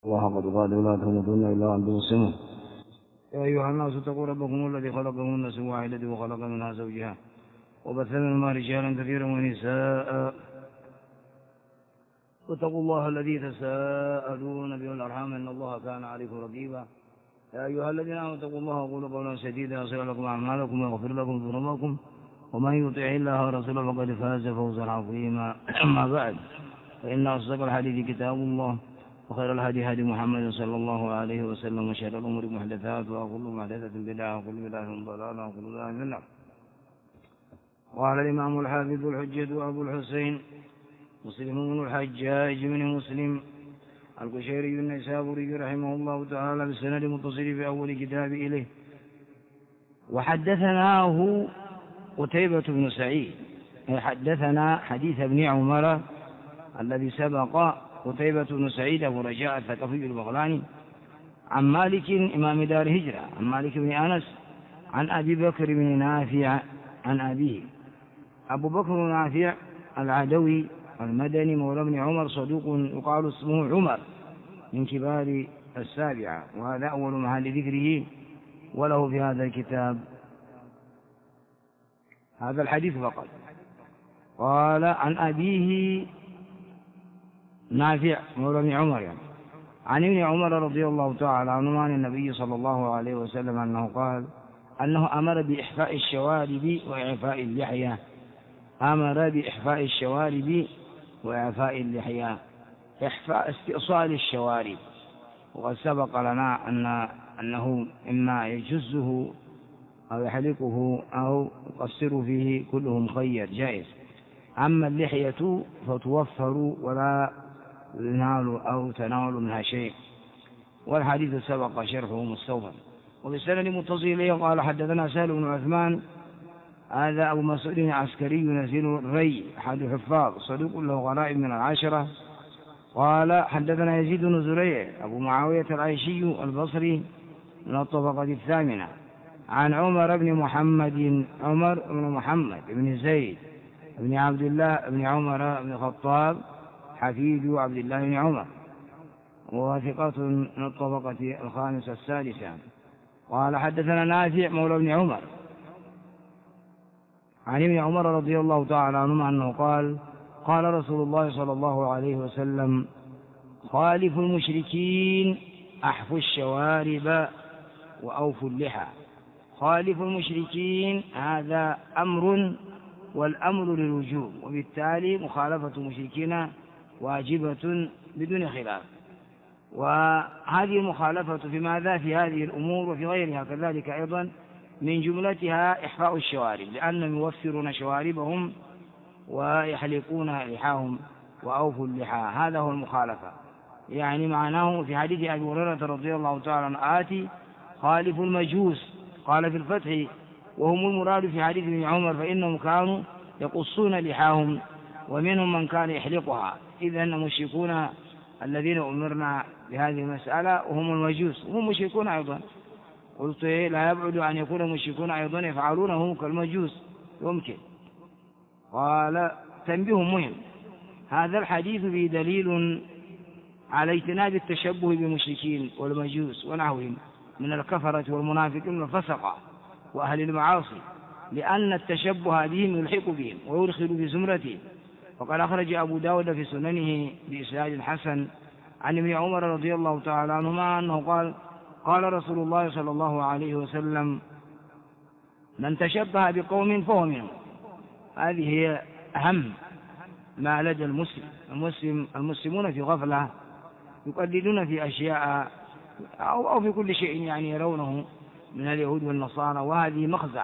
الله قد قال لا تموتن إلا وأنتم مسلمون. يا أيها الناس اتقوا ربكم الذي خلقكم من نفس واحدة وخلق منها زوجها وبث منهما رجالا كثيرا ونساء واتقوا الله الذي تساءلون به والأرحام إن الله كان عليكم رقيبا. يا أيها الذين آمنوا اتقوا الله وقولوا قولا سديدا يصلح لكم أعمالكم ويغفر لكم ذنوبكم ومن يطع الله ورسوله فقد فاز فوزا عظيما. أما بعد فإن أصدق الحديث كتاب الله وخير الهدي هدي محمد صلى الله عليه وسلم وشر الأمور محدثاتها وكل محدثة بدعة وكل بدعة ضلالة وكل ضلالة في النار. قال الإمام الحافظ الحجة أبو الحسين مسلم بن الحجاج بن مسلم القشيري النيسابوري رحمه الله تعالى بالسند المتصل في أول كتاب إليه. وحدثناه قتيبة بن سعيد حدثنا حديث ابن عمر الذي سبق قتيبة بن سعيد أبو رجاء الثقفي البغلاني عن مالك إمام دار هجرة عن مالك بن أنس عن أبي بكر بن نافع عن أبيه. أبو بكر بن نافع العدوي المدني مولى بن عمر صدوق يقال اسمه عمر من كبار السابعة، وهذا أول محل ذكره وله في هذا الكتاب هذا الحديث فقط. قال عن أبيه نافع مولى بن عمر عن ابن عمر رضي الله تعالى عنه عن النبي صلى الله عليه وسلم أنه قال أنه أمر بإحفاء الشوارب وإعفاء اللحية. أمر بإحفاء الشوارب وإعفاء اللحية. إحفاء استئصال الشوارب، وقد سبق لنا أنه إما يجزه أو يحلقه أو يقصر فيه كله مخير جائز. أما اللحية فتوفر ولا ينال أو تنال منها شيء، والحديث سبق شرحه مستوفى. وبالسند المتصل إليه قال حدثنا سهل بن عثمان هذا أبو مسعود عسكري نزيل الري أحد الحفاظ صدوق له غرائب من العشرة. قال حدثنا يزيد بن زريع أبو معاوية العيشي البصري من الطبقة الثامنة عن عمر بن محمد بن زيد بن عبد الله بن عمر بن الخطاب حفيد عبد الله بن عمر وثقة من الطبقة الخامسة السادسة. قال حدثنا نافع مولى بن عمر عن ابن عمر رضي الله تعالى عنهما أنه قال قال رسول الله صلى الله عليه وسلم خالف المشركين أحفوا الشوارب وأوفوا اللحى. خالف المشركين هذا أمر، والأمر للوجوب، وبالتالي مخالفة المشركين واجبة بدون خلاف. وهذه المخالفة في ماذا؟ في هذه الأمور وفي غيرها كذلك أيضا، من جملتها إحفاء الشوارب، لأنهم يوفرون شواربهم ويحلقون لحاهم وأوفوا اللحى. هذا هو المخالفة، يعني معناه في حديث أبي هريرة رضي الله تعالى عنه آتي خالف المجوس قال في الفتح وهم المراد في حديث ابن عمر فإنهم كانوا يقصون لحاهم ومنهم من كان يحلقها. إذن المشركون الذين أمرنا بهذه المسألة وهم المجوس هم مشركون أيضا. قلت لا يبعد أن يكون المشركون أيضا يفعلونه كالمجوس يمكن. قال تنبيه مهم، هذا الحديث فيه دليل على اجتناب التشبه بالمشركين والمجوس ونحوهم من الكفرة والمنافقين والفسقة وأهل المعاصي، لأن التشبه بهم يلحق بهم ويدخل في زمرتهم. وقد أخرج أبو داود في سننه بإسناد حسن عن ابن عمر رضي الله تعالى عنهما أنه قال رسول الله صلى الله عليه وسلم من تشبه بقوم فهو منهم. هذه هي أهم ما لدى المسلمون في غفلة، يقلدون في أشياء أو في كل شيء يعني يرونه من اليهود والنصارى، وهذه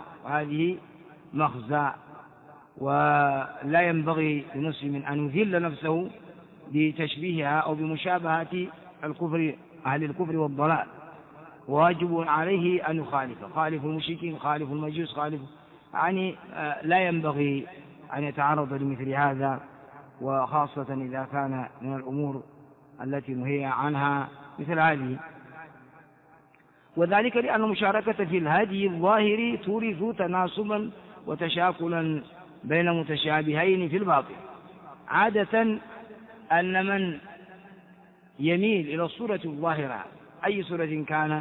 مخزى ولا ينبغي لمسلم أن يذل نفسه بتشبيهها أو بمشابهة أهل الكفر والضلال، واجب عليه أن يخالف. خالف المشركين، خالف المجوس، يعني لا ينبغي أن يتعرض لمثل هذا، وخاصة إذا كان من الأمور التي نهي عنها مثل هذه. وذلك لأن المشاركة في الهدي الظاهر تورث تناسبا وتشاكلا بين متشابهين في الباطن. عادة أن من يميل إلى الصورة الظاهرة أي صورة كان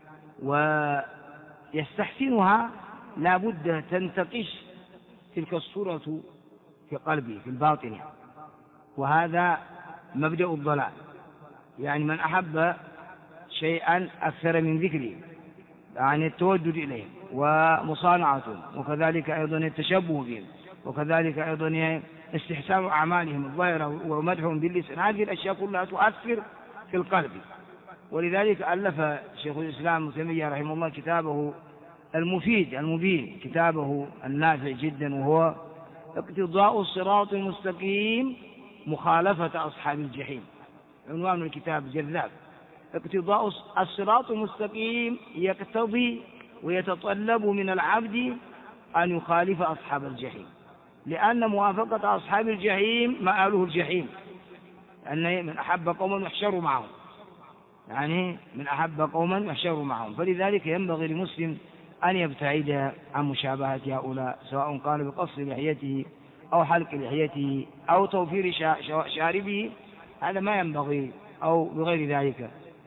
ويستحسنها، لا بد تنتقش تلك الصورة في قلبه في الباطن، وهذا مبدأ الضلال. يعني من أحب شيئا أكثر من ذكره، يعني التودد إليه ومصانعتهم، وكذلك أيضا التشبه بهم، وكذلك أيضا استحسان أعمالهم الظاهرة ومدحهم باللسان، هذه الأشياء كلها تؤثر في القلب. ولذلك ألف شيخ الإسلام ابن تيمية رحمه الله كتابه المفيد المبين، كتابه النافع جدا، وهو اقتضاء الصراط المستقيم مخالفة أصحاب الجحيم. عنوان الكتاب جذاب. اقتضاء الصراط المستقيم يقتضي ويتطلب من العبد أن يخالف أصحاب الجحيم، لأن موافقة أصحاب الجحيم مآله الجحيم، لأن من أحب قوما يحشر معهم، يعني من أحب قوما يحشر معهم. فلذلك ينبغي للمسلم أن يبتعد عن مشابهة هؤلاء، سواء كان بقص لحيته أو حلق لحيته أو توفير شاربه، هذا ما ينبغي، أو بغير ذلك.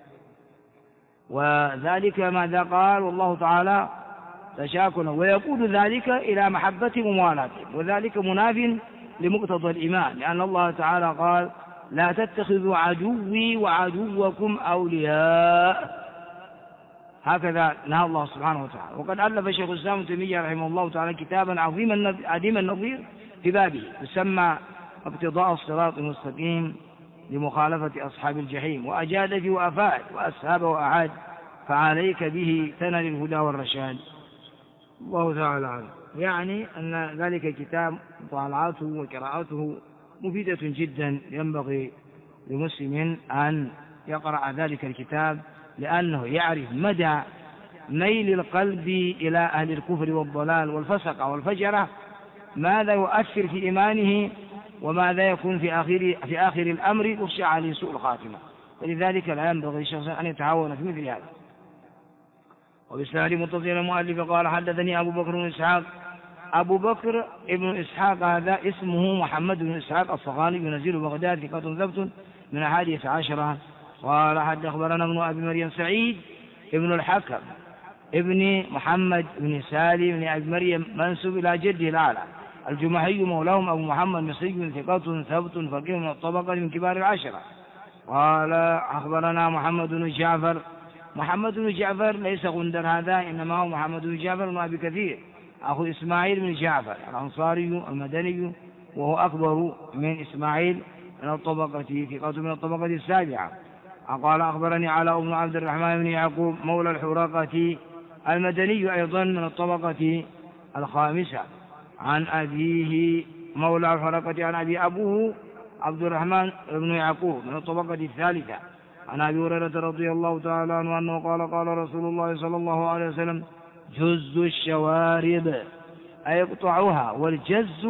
وذلك ماذا قال والله تعالى تشاكلا، ويقول ذلك إلى محبة وموالاتهم، وذلك مناف لمقتضى الإيمان، لأن الله تعالى قال لا تتخذوا عدوي وعدوكم أولياء، هكذا نهى الله سبحانه وتعالى. وقد ألف شيخ الإسلام ابن تيمية رحمه الله تعالى كتابا عظيما عديم النظير في بابه، يسمى اقتضاء الصراط المستقيم لمخالفة أصحاب الجحيم، وأجاد فيه وأفاد وأسهب وأعاد، فعليك به تنل الهدى والرشاد. الله تعالى عنه. يعني أن ذلك الكتاب مطالعاته وقراءته مفيدة جدا، ينبغي لمسلم أن يقرأ ذلك الكتاب، لأنه يعرف مدى ميل القلب إلى أهل الكفر والضلال والفسق والفجرة، ماذا يؤثر في إيمانه وماذا يكون في آخر الأمر، يخشى عليه سوء الخاتمة. فلذلك لا ينبغي للشخص أن يتعاون في مثل هذا. وبالسند متصل المؤلف قال حدثني أبو بكر بن إسحاق. أبو بكر ابن إسحاق هذا اسمه محمد بن إسحاق الصغاني بنزيل بغداد، ثقة ثبت من 11. قال حد أخبرنا ابن أبي مريم سعيد ابن الحكم ابن محمد بن سالم بن أبي مريم منسوب إلى جده الأعلى الجمحي مولاهم أبو محمد مصري ثقة ثبت فقيه من الطبقة من كبار العشرة. قال أخبرنا محمد بن جعفر. محمد بن جعفر ليس غندر هذا، إنما هو محمد بن جعفر بن أبي كثير أخو إسماعيل بن جعفر الأنصاري المدني، وهو أكبر من إسماعيل من الطبقة، ثقة من الطبقة السابعة. قال أخبرني علاء بن عبد الرحمن بن يعقوب مولى الحرقة المدني أيضا من الطبقة الخامسة، عن أبيه مولى الحرقة عن أبي أبوه عبد الرحمن بن يعقوب من الطبقة الثالثة، عن أبي هريرة رضي الله تعالى عنه أنه قال قال رسول الله صلى الله عليه وسلم جز الشوارب أي اقطعوها، والجز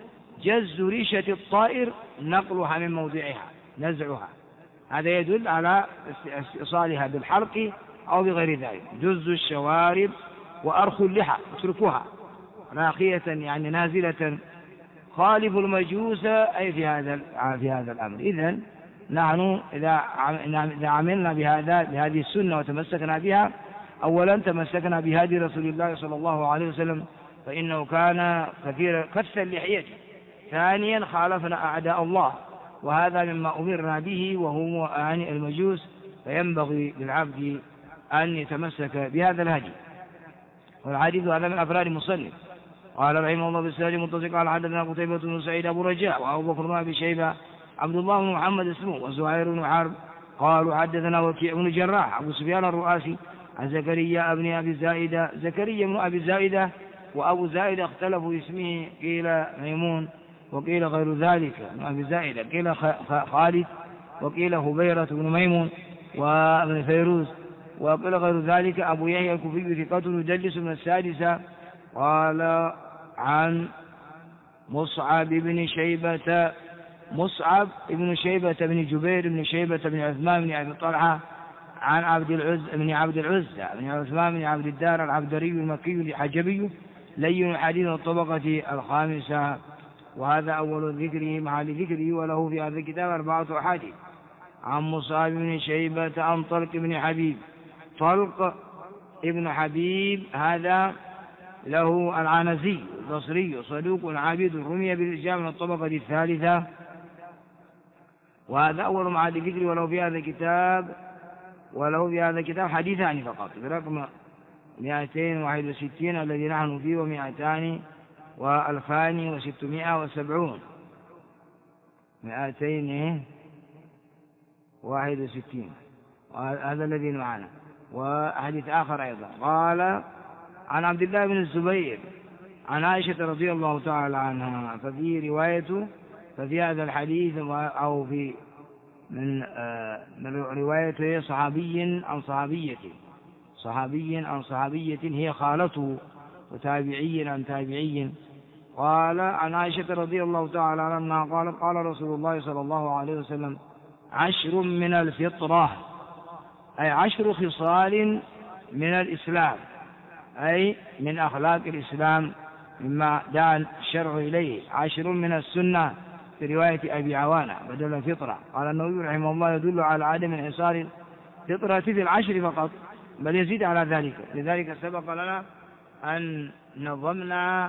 جز ريشة الطائر نقلها من موضعها نزعها، هذا يدل على استئصالها بالحلق أو بغير ذلك. جز الشوارب وأرخ اللحى اتركوها راخية يعني نازلة، خالف المجوس أي في هذا الأمر. إذن نحن إذا عملنا بهذه السنة وتمسكنا بها، أولا تمسكنا بهدي رسول الله صلى الله عليه وسلم فإنه كان كث اللحية. ثانيا خالفنا أعداء الله، وهذا مما أمرنا به وهو المجوس، فينبغي للعبد أن يتمسك بهذا الهدي. والحديث هذا من أفراد المصنف. قال رحمه الله بالسند المتصل قال حدثنا قتيبة بن سعيد أبو رجاء وأبو بكر بن أبي شيبة عبد الله بن محمد اسمه وزهير بن حرب قالوا حدثنا وكيع بن جراح أبو سفيان الرؤاسي عن زكريا بن أبي زائدة. زكريا بن أبي زائدة وأبو زائدة اختلفوا اسمه، قيل ميمون وقيل غير ذلك بن أبي زائدة، قيل خالد وقيل هبيرة بن ميمون وابن فيروز وقيل غير ذلك أبو يحيى الكوفي ثقة يدلس من السادسة. قال عن مصعب بن شيبة بن جبير بن شيبة بن عثمان بن أبي طلحة عن عبد العزة بن عثمان بن عبد الدار العبدري المكي الحجبي لين الحديث الطبقة الخامسة. وهذا أول ذكره مع ذكره، وله في هذا الكتاب 4 أحاديث. عن مصعب بن شيبة عن طلق بن حبيب. طلق ابن حبيب هذا له العنزي البصري صدوق عابد رمي بالرجال من الطبقة الثالثة، وهذا أول معاد ذكري. ولو في هذا الكتاب حديثان فقط برقم 261 الذي نحن فيه، و200 و2670 261 هذا الذي معنا، وحديث آخر أيضا. قال عن عبد الله بن الزبير عن عائشة رضي الله تعالى عنها. ففي هذا الحديث أو في من روايته صحابي عن صحابية هي خالته، وتابعي عن تابعي. قال عن عائشة رضي الله تعالى عنها قال قال رسول الله صلى الله عليه وسلم: 10 من الفطرة، أي 10 خصال من الإسلام، أي من أخلاق الإسلام مما دعا الشرع إليه. 10 من السنة في رواية أبي عوانة بدل الفطرة. قال النووي رحمه الله: يدل على عدم انحصار الفطرة في 10 فقط، بل يزيد على ذلك. لذلك سبق لنا أن نظمنا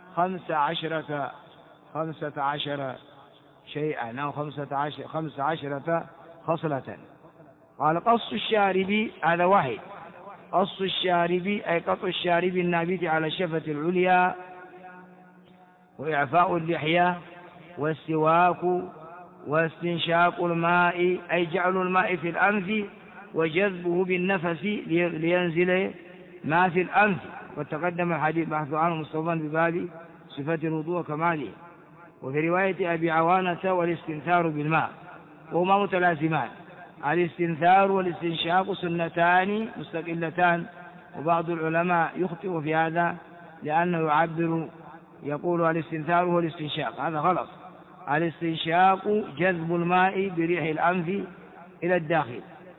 15 شيئا أو 15 خصلة. قال: قص الشارب، هذا واحد. قص الشارب أي قطع الشارب النابت على الشفة العليا، وإعفاء اللحية، والسواك، واستنشاق الماء أي جعل الماء في الأنف وجذبه بالنفس لينزل ما في الأنف. وتقدم الحديث بحث عنه مستوفا بباب صفة الوضوء وكماله. وفي رواية أبي عوانة: والاستنثار بالماء، وهما متلازمان. الاستنثار والاستنشاق سنتان مستقلتان، وبعض العلماء يخطئ في هذا لأنه يقول الاستنثار هو الاستنشاق، هذا غلط. الاستنشاق جذب الماء بريح الأنف إلى الداخل،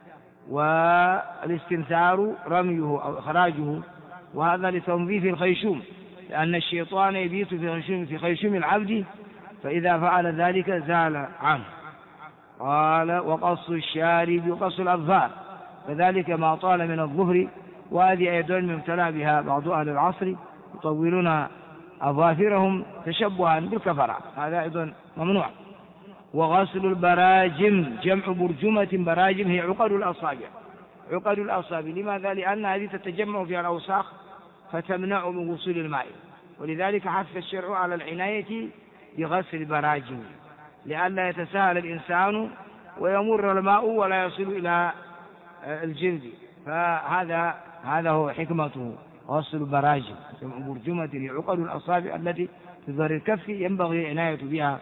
والاستنثار رميه أو إخراجه، وهذا لتنظيف الخيشوم، لأن الشيطان يبيت في خيشوم العبد، فإذا فعل ذلك زال عنه. قال: وقص الشارب وقص الأظفار، فذلك ما طال من الظهر، وهذه أيضا مبتلى بها بعض أهل العصر، يطولون أظافرهم تشبها بالكفرة، هذا أيضا ممنوع. وغسل البراجم، جمع برجمة، براجم هي عقد الأصابع. عقد الأصابع لماذا؟ لأن هذه تتجمع فيها الأوساخ فتمنع من وصول الماء، ولذلك حث الشرع على العناية بغسل البراجم لئلا يتساهل الإنسان ويمر الماء ولا يصل إلى الجلد. هذا هو حكمته، غسل البراجم. برجمة عقد الأصابع التي في ظهر الكف ينبغي العناية بها.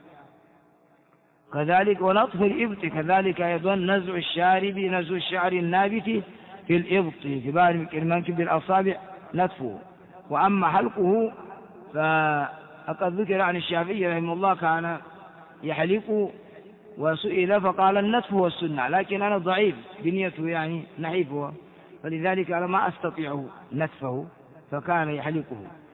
كذلك ونطف الإبط، كذلك أيضا نزع الشعر النابت في الإبط، في بعض المنكب بالأصابع نتفه. وأما حلقه فقد ذكر عن الشافعي رحمه الله كان يحلق، وسئل فقال: النتف والسنة، لكن أنا ضعيف بنيته يعني نحيفه، فلذلك أنا ما أستطيع نتفه، فكان يحلقه.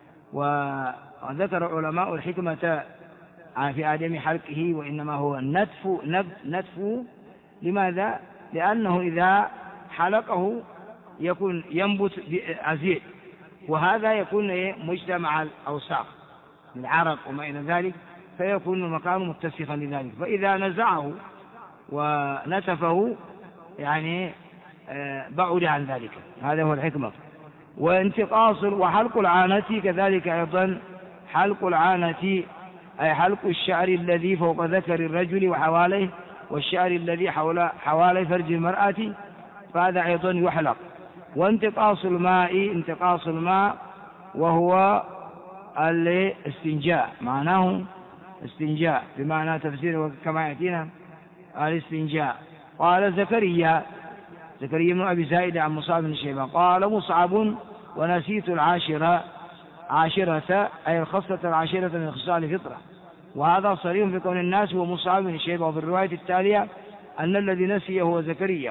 وذكر علماء الحكمة في عدم حلقه، وإنما هو نتف. لماذا؟ لأنه إذا حلقه يكون ينبت أزيد، وهذا يكون مجتمع الأوساخ من العرق وما إلى ذلك، فيكون المكان متسخا لذلك. فإذا نزعه ونتفه يعني بعد عن ذلك، هذا هو الحكمة. وحلق العانة كذلك أيضا، حلق العانة أي حلق الشعر الذي فوق ذكر الرجل وحواليه، والشعر الذي حوالي فرج المرأة، فهذا أيضا يحلق. وانتقاص الماء وهو الاستنجاء، معناه استنجاء بمعنى تفسيره كما يأتينا الاستنجاء. قال زكريا بن أبي زائدة عن مصعب بن شيبة قال: مصعب: ونسيت عاشرة أي الخصلة العاشرة من خصال الفطرة. وهذا صريح في كون الناس هو مصعب بن شيبة. وفي الرواية التالية أن الذي نسي هو زكريا،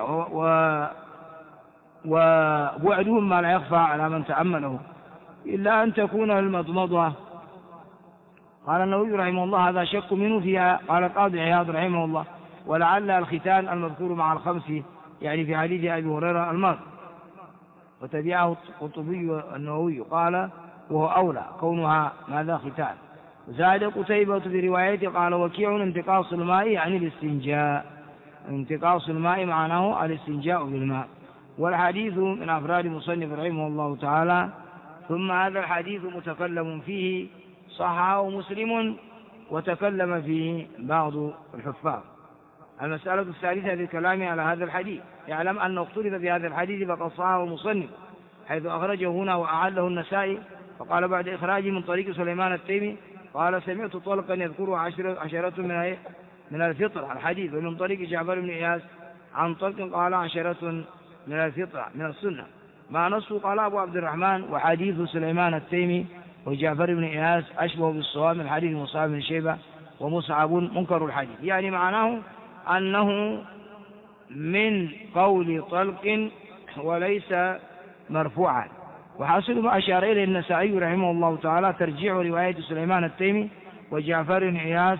وبعدهم ما لا يخفى على من تأمله إلا أن تكون المضمضة. قال النووي رحمه الله: هذا شك منه فيها. قال القاضي عياض رحمه الله: ولعل الختان المذكور مع الخمس يعني في حديث أبي هريرة المرء. وتبعه القرطبي النووي قال وهو أولى كونها ماذا ختان. زاد قتيبة في روايته قال وكيع انتقاص الماء يعني الاستنجاء، انتقاص الماء معناه الاستنجاء بالماء. والحديث من أفراد مصنف رحمه الله تعالى. ثم هذا الحديث متكلم فيه صححه مسلم وتكلم فيه بعض الحفاظ. المسألة الثالثة في الكلام على هذا الحديث، يعلم أنه اختلف في هذا الحديث فقد صححه المصنف حيث أخرجه هنا وأعله النسائي، فقال بعد إخراجه من طريق سليمان التيمي قال سمعت طلقا يذكره عشرة من الفطرة الحديث، ومن طريق جعفر بن إياس عن طلق قال عشرة من الفطرة من السنة ما نصه. قال أبو عبد الرحمن وحديث سليمان التيمي وجعفر بن إياس أشبه بالصواب من حديث مصعب بن شيبة ومصعب منكر الحديث، يعني معناه أنه من قول طلق وليس مرفوعا. وحاصل ما أشار إليه النسائي رحمه الله تعالى ترجيع رواية سليمان التيمي وجعفر بن إياس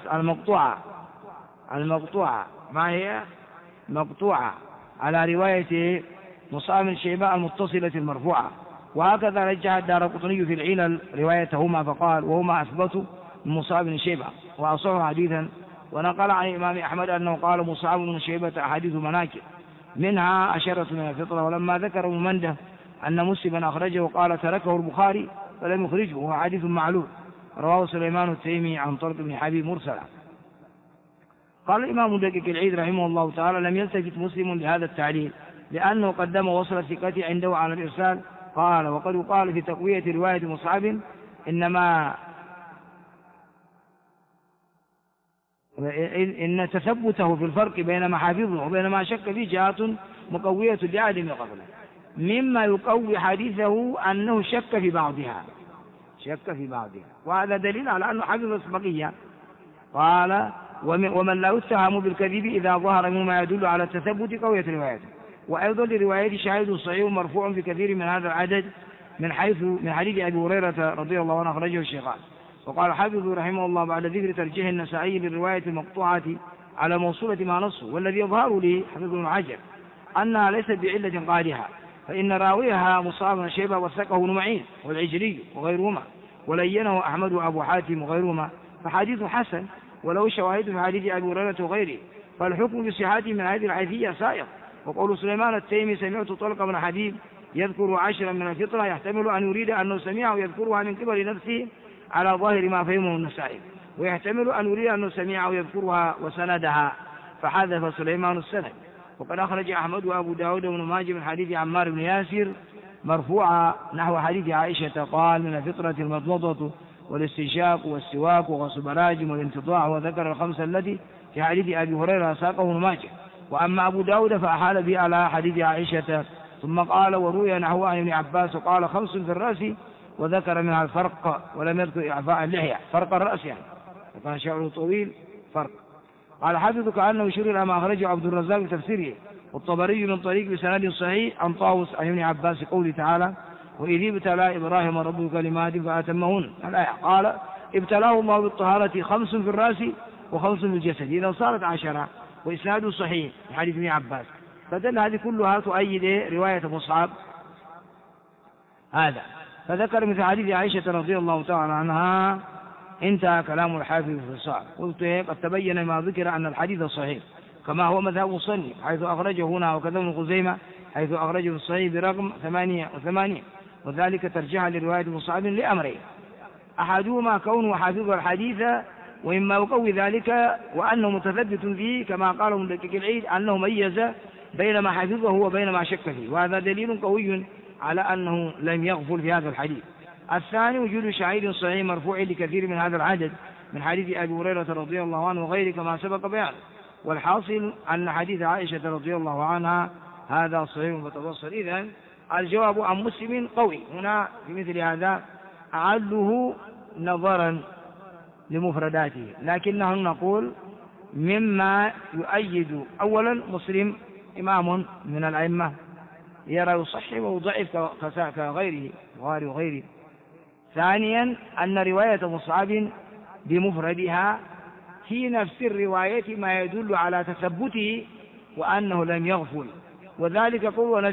المقطوعة ما هي مقطوعة على رواية مصعب بن شيبة المتصلة المرفوعة. وهكذا رجح الدارقطني في العلل روايتهما فقال وهما أثبتوا من مصعب بن شيبة وأصح حديثا. ونقل عن الإمام أحمد أنه قال مصعب بن شيبة أحاديث مناكب منها عشرة من الفطرة. ولما ذكر منده أن مسلما أخرجه قال تركه البخاري فلم يخرجه وهو حديث معلول رواه سليمان التيمي عن طلق بن حبيب مرسلا. قال الإمام دقيق العيد رحمه الله تعالى لم يلتفت مسلم لهذا التعليل لأنه قدم وصل الثقة عنده على الإرسال. قال وقد يقال في تقوية رواية مصعب إن تثبته في الفرق بين محافظه وبين ما شك فيه جهات مقوية لعدم قبله، مما يقوي حديثه أنه شك في بعضها وهذا دليل على أنه حفظ البقية. قال ومن لا يتهم بالكذب إذا ظهر مما يدل على التثبت قوية روايته. وأيضا لرواية شاهد صحيح مرفوع في كثير من هذا العدد من حديث أبي هريرة رضي الله عنه أخرجه الشيخان. وقال حافظ رحمه الله بعد ذكر ترجيح النسائي للرواية المقطوعة على موصولة ما نصه والذي يظهر لي حفظ بن حجر أنها ليست بعلة قادحة، فإن راويها مصعب بن شيبة وثقه نمعين والعجلي وغيرهما ولينه أحمد وأبو حاتم وغيرهما، فحديث حسن ولو شواهد في حديث أبي هريرة وغيره، فالحكم بصحته من هذه الحيثية سائغ. وقول سليمان التيمي سمعت طلق بن حبيب يذكر عشرا من الفطرة يحتمل أن يريد أنه سمعه يذكرها من قبل نفسه على ظاهر ما فهمه النسائي، ويحتمل أن يريد أنه سمعه يذكرها وسندها فحذف سليمان السند. وقد أخرج أحمد وأبو داود وابن ماجه من حديث عمار بن ياسر مرفوعا نحو حديث عائشة قال من الفطرة المضمضة والاستنشاق والسواك وغسل البراجم والانتضاع، وذكر الخمسة التي في حديث أبي هريرة ساقه ابن ماجه. وأما أبو داود فأحال به على حديث عائشة ثم قال وروي نحو عن ابن عباس وقال 5 في الرأس وذكر منها الفرق ولم يذكر إعفاء اللحية، فرق الرأس يعني وكان شعره طويل فرق. قال حافظ كأنه يشير إلى ما أخرجه عبد الرزاق في تفسيره والطبري من طريق بسند صحيح عن طاووس عن ابن عباس قوله تعالى وإذ ابتلى إبراهيم ربه كلمات فأتمهن الآية. قال ابتلاه الله بالطهارة 5 في الرأس و5 في الجسد، إذا صارت 10 وإسناده صحيح في حديث ابن عباس. فدل هذه كلها تؤيد رواية مصعب هذا. فذكر مثل حديث عائشة رضي الله تعالى عنها. انتهى كلام الحافظ في الصحيح. قلت قد تبين ما ذكر أن الحديث صحيح كما هو مذهب مصنف حيث أخرجه هنا وكذا ابن خزيمة حيث أخرجه في الصحيح برقم 88، وذلك ترجيحا لرواية مصعب لأمرين: أحدهما كونه حافظ الحديث وإما يقوي ذلك وأنه متثبت فيه كما قال ابن دقيق العيد أنه ميز بين ما حفظه وبين ما شك فيه، وهذا دليل قوي على أنه لم يغفل في هذا الحديث. الثاني وجود شاهد صحيح مرفوع لكثير من هذا العدد من حديث أبي هريرة رضي الله عنه وغيره كما سبق بيانه. والحاصل أن حديث عائشة رضي الله عنها هذا صحيح متوصل. إذن الجواب عن مسلم قوي هنا في مثل هذا أعله نظرا لمفرداته، لكنه نقول مما يؤيد أولا مسلم إمام من الأئمة يرى يصحح ويضعف كغيره وغيره. ثانيا أن رواية مصعب بمفردها في نفس الرواية ما يدل على تثبته وأنه لم يغفل، وذلك يقول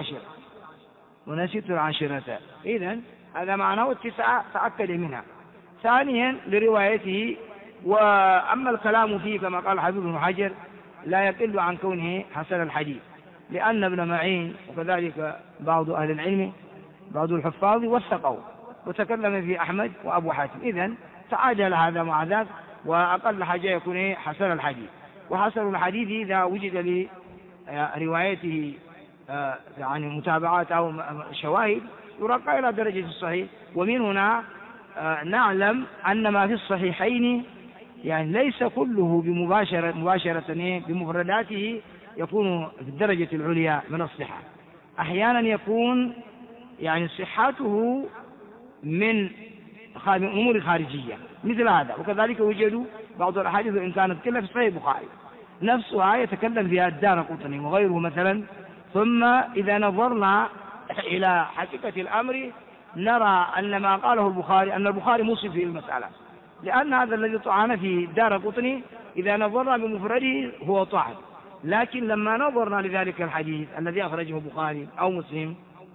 ونسيت العاشرة. إذن هذا معناه التسعة تأكد منها. ثانيا لروايته. وأما الكلام فيه كما قال حبيب بن حجر لا يقل عن كونه حسن الحديث، لأن ابن معين وكذلك بعض أهل العلم بعض الحفاظ وثقوا وتكلم في أحمد وأبو حاتم. إذن تعادل هذا مع ذاك، وأقل حاجة يكون حسن الحديث. وحسن الحديث إذا وجد لروايته يعني متابعات أو شواهد يرقى إلى درجة الصحيح. ومن هنا نعلم أن ما في الصحيحين يعني ليس كله مباشرة بمفرداته يكون في الدرجة العليا من الصحة. أحيانا يكون يعني صحته من أمور خارجية مثل هذا. وكذلك يوجد بعض الأحاديث إن كانت كلها في صحيح البخاري نفسها يتكلم فيها الدارقطني وغيره مثلا. ثم إذا نظرنا إلى حقيقة الأمر نرى أن ما قاله البخاري أن البخاري مصيب في المسألة، لأن هذا الذي طعن في الدارقطني إذا نظرنا بمفرده هو طعن. لكن لما نظرنا لذلك الحديث الذي أخرجه البخاري أو مسلم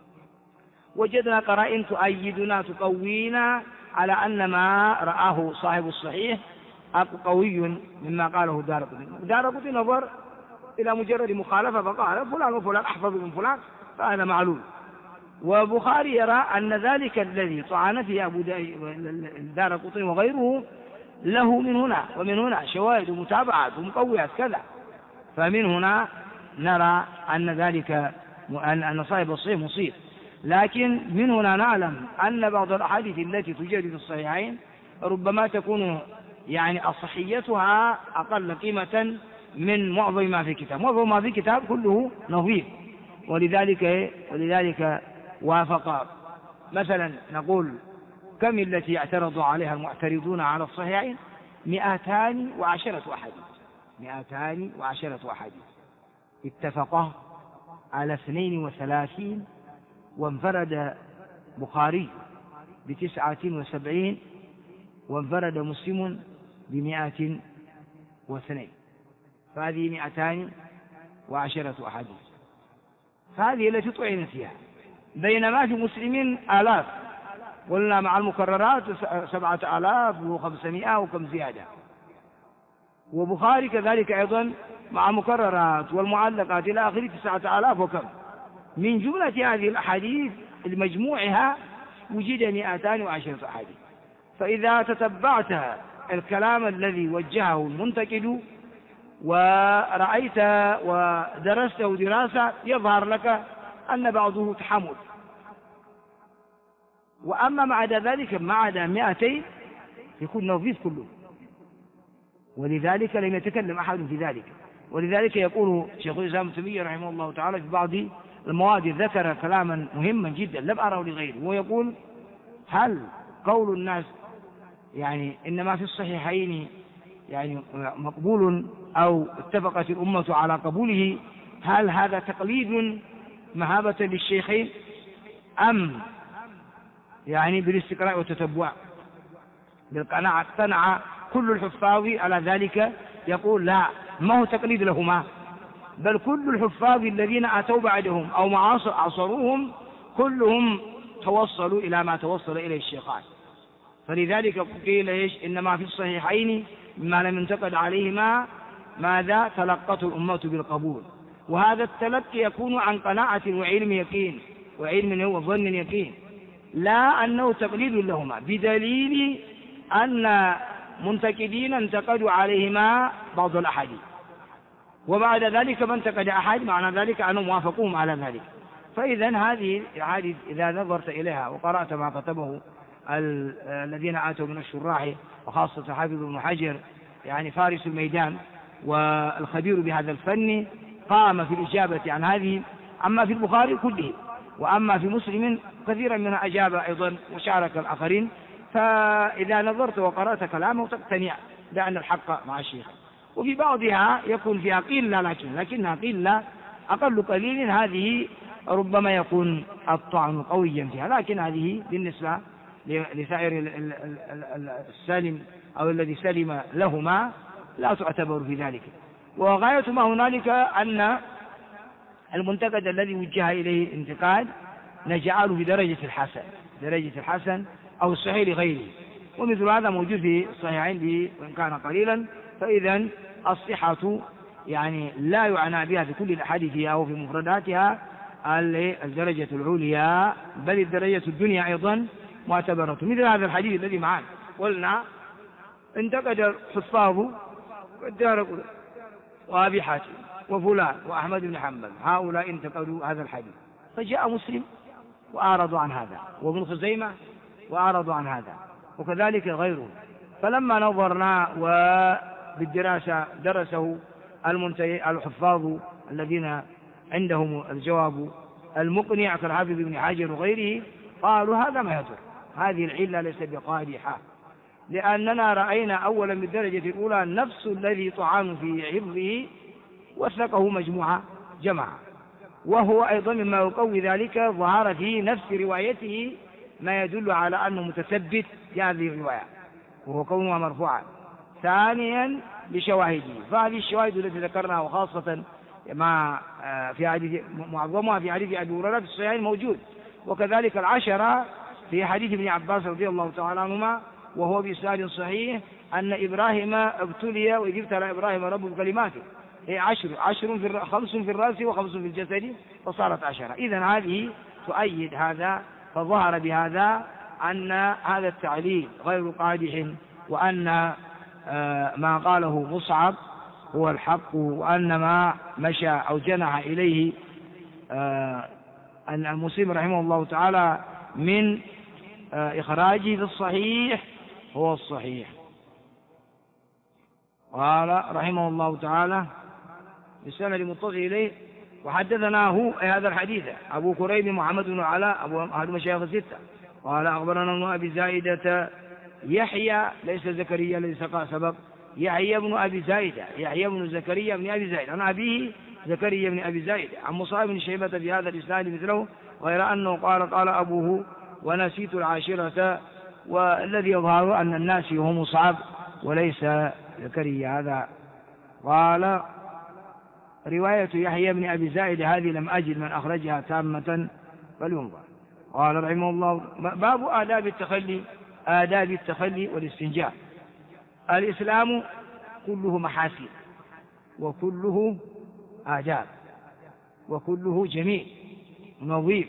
وجدنا قرائن تؤيدنا تقوينا على أن ما رآه صاحب الصحيح قوي مما قاله الدارقطني نظر إلى مجرد مخالفة فقال فلان وفلان أحفظ من فلان، فهذا معلوم. وبخاري يرى أن ذلك الذي طعن فيه الدارقطني وغيره له من هنا ومن هنا شواهد ومتابعات ومقويات كذا. فمن هنا نرى أن ذلك أن صاحب الصحيح مصيب. لكن من هنا نعلم أن بعض الأحاديث التي توجد في الصحيحين ربما تكون يعني أصحيتها أقل قيمة من معظم ما في الكتاب. معظم ما في الكتاب كله نظيف، ولذلك وافق. مثلا نقول كم التي اعترض عليها المعترضون على الصحيحين؟ 210 أحاديث اتفقه على 32، وانفرد بخاري ب79، وانفرد مسلم ب102. فهذه 210 أحاديث، فهذه التي طعنت فيها. بينما في مسلم آلاف، قلنا مع المكررات 7500 وكم زيادة. وبخاري كذلك أيضا مع المكررات والمعلقات إلى آخره 9000 وكم. من جملة هذه الأحاديث لمجموعها وجد 210 أحاديث. فإذا تتبعت الكلام الذي وجهه المنتقد ورأيت ودرسته دراسة يظهر لك أن بعضه تحمل. وأما ما عدا ذلك ما عدا 200 يكون نظيف كله، ولذلك لم يتكلم أحد في ذلك. ولذلك يقول شيخ الإسلام ابن تيمية رحمه الله تعالى في بعض المواد ذكر كلاما مهما جدا لم أره لغيره، وهو يقول هل قول الناس يعني إنما في الصحيحين يعني مقبول أو اتفقت الأمة على قبوله، هل هذا تقليد مهابة للشيخين أم يعني بالاستقراء والتتبع بالقناعة؟ اقتنع كل الحفاظ على ذلك. يقول لا، ما هو تقليد لهما، بل كل الحفاظ الذين أتوا بعدهم أو عصروهم كلهم توصلوا إلى ما توصل إليه الشيخان. فلذلك قيل إيش؟ إنما في الصحيحين ما لم ينتقد عليهما ماذا تلقته الأمة بالقبول. وهذا التلقي يكون عن قناعة وعلم يقين، وعلم هو ظن يقين، لا أنه تقليد لهما، بدليل أن منتقدين انتقدوا عليهما بعض الأحاديث، وبعد ذلك من انتقد أحد معنى ذلك أنهم وافقوهم على ذلك. فإذا هذه الأحاديث إذا نظرت إليها وقرأت ما كتبه الذين آتوا من الشراح وخاصة حافظ بن حجر يعني فارس الميدان والخبير بهذا الفن، قام في الإجابة عن هذه. أما في البخاري كله، وأما في مسلم كثيرا منها أجاب أيضا وشارك الآخرين. فإذا نظرت وقرأت كلامه تقتنع بأن الحق مع الشيخ. وفي بعضها يكون فيها قيل لا، لكنها قيل لا أقل قليل، هذه ربما يكون الطعن قويا فيها. لكن هذه بالنسبة لسائر السالم أو الذي سلم لهما لا تعتبر في ذلك. وغاية ما هنالك أن المنتقد الذي وجه إليه الانتقاد نجعله في درجة الحسن أو الصحيح لغيره، ومثل هذا موجود في الصحيحين وإن كان قليلا. فإذا الصحة يعني لا يعنى بها في كل الأحاديث أو في مفرداتها الدرجة العليا، بل الدرجة الدنيا أيضا معتبرة. مثل هذا الحديث الذي معنا قلنا انتقد الحفاظ والدارقطني وأبي حاتم وفلان وأحمد بن حنبل، هؤلاء انتقدوا هذا الحديث، فجاء مسلم وأعرضوا عن هذا، وابن خزيمة وأعرضوا عن هذا، وكذلك غيره. فلما نظرنا وبالدراسة درسه الحفاظ الذين عندهم الجواب المقنع كالحافظ ابن حجر وغيره، قالوا هذا ما يضر، هذه العلة ليست بقادحة، لأننا رأينا أولا بالدرجة الأولى نفس الذي طعن في حفظه وثقه جماعة، وهو أيضا مما يقوي ذلك ظهر في نفس روايته ما يدل على أنه متثبت في هذه الرواية وهو كونها مرفوعا. ثانيا بشواهده، فهذه الشواهد التي ذكرناها وخاصة في حديث معظمها في حديث أبي هريرة في الصحيحين موجود، وكذلك العشرة في حديث ابن عباس رضي الله تعالى عنهما وهو بإسناد صحيح أن إبراهيم ابتلي وإذ ابتلى إبراهيم ربه بكلماته، خمس في الرأس وخمس في الجسد فصارت 10. إذن هذه تؤيد هذا، فظهر بهذا أن هذا التعليل غير قادح، وأن ما قاله مصعب هو الحق، وأن ما مشى أو جنح إليه أن المسلم رحمه الله تعالى من إخراجه في الصحيح هو الصحيح. قال رحمه الله تعالى بالسند المتصل إليه وحدثناه هذا الحديث أبو كريب محمد بن علاء أحد مشايخ الستة قال أخبرنا ابن أبي زائدة يحيى ليس زكريا الذي سبق، يحيى بن أبي زائدة، يحيى بن زكريا بن أبي زائدة عن أبيه زكريا بن أبي زائدة عن مصعب بن شيبة بهذا الإسناد مثله، غير أنه قال أبوه ونسيت العاشرة، والذي يظهر أن الناس هو مصعب وليس زكريا. هذا قال رواية يحيى بن أبي زائدة هذه لم أجد من أخرجها تامة فلينظر. قال رحمه الله باب آداب التخلي والاستنجاء. الإسلام كله محاسن وكله آداب وكله جميل نظيف،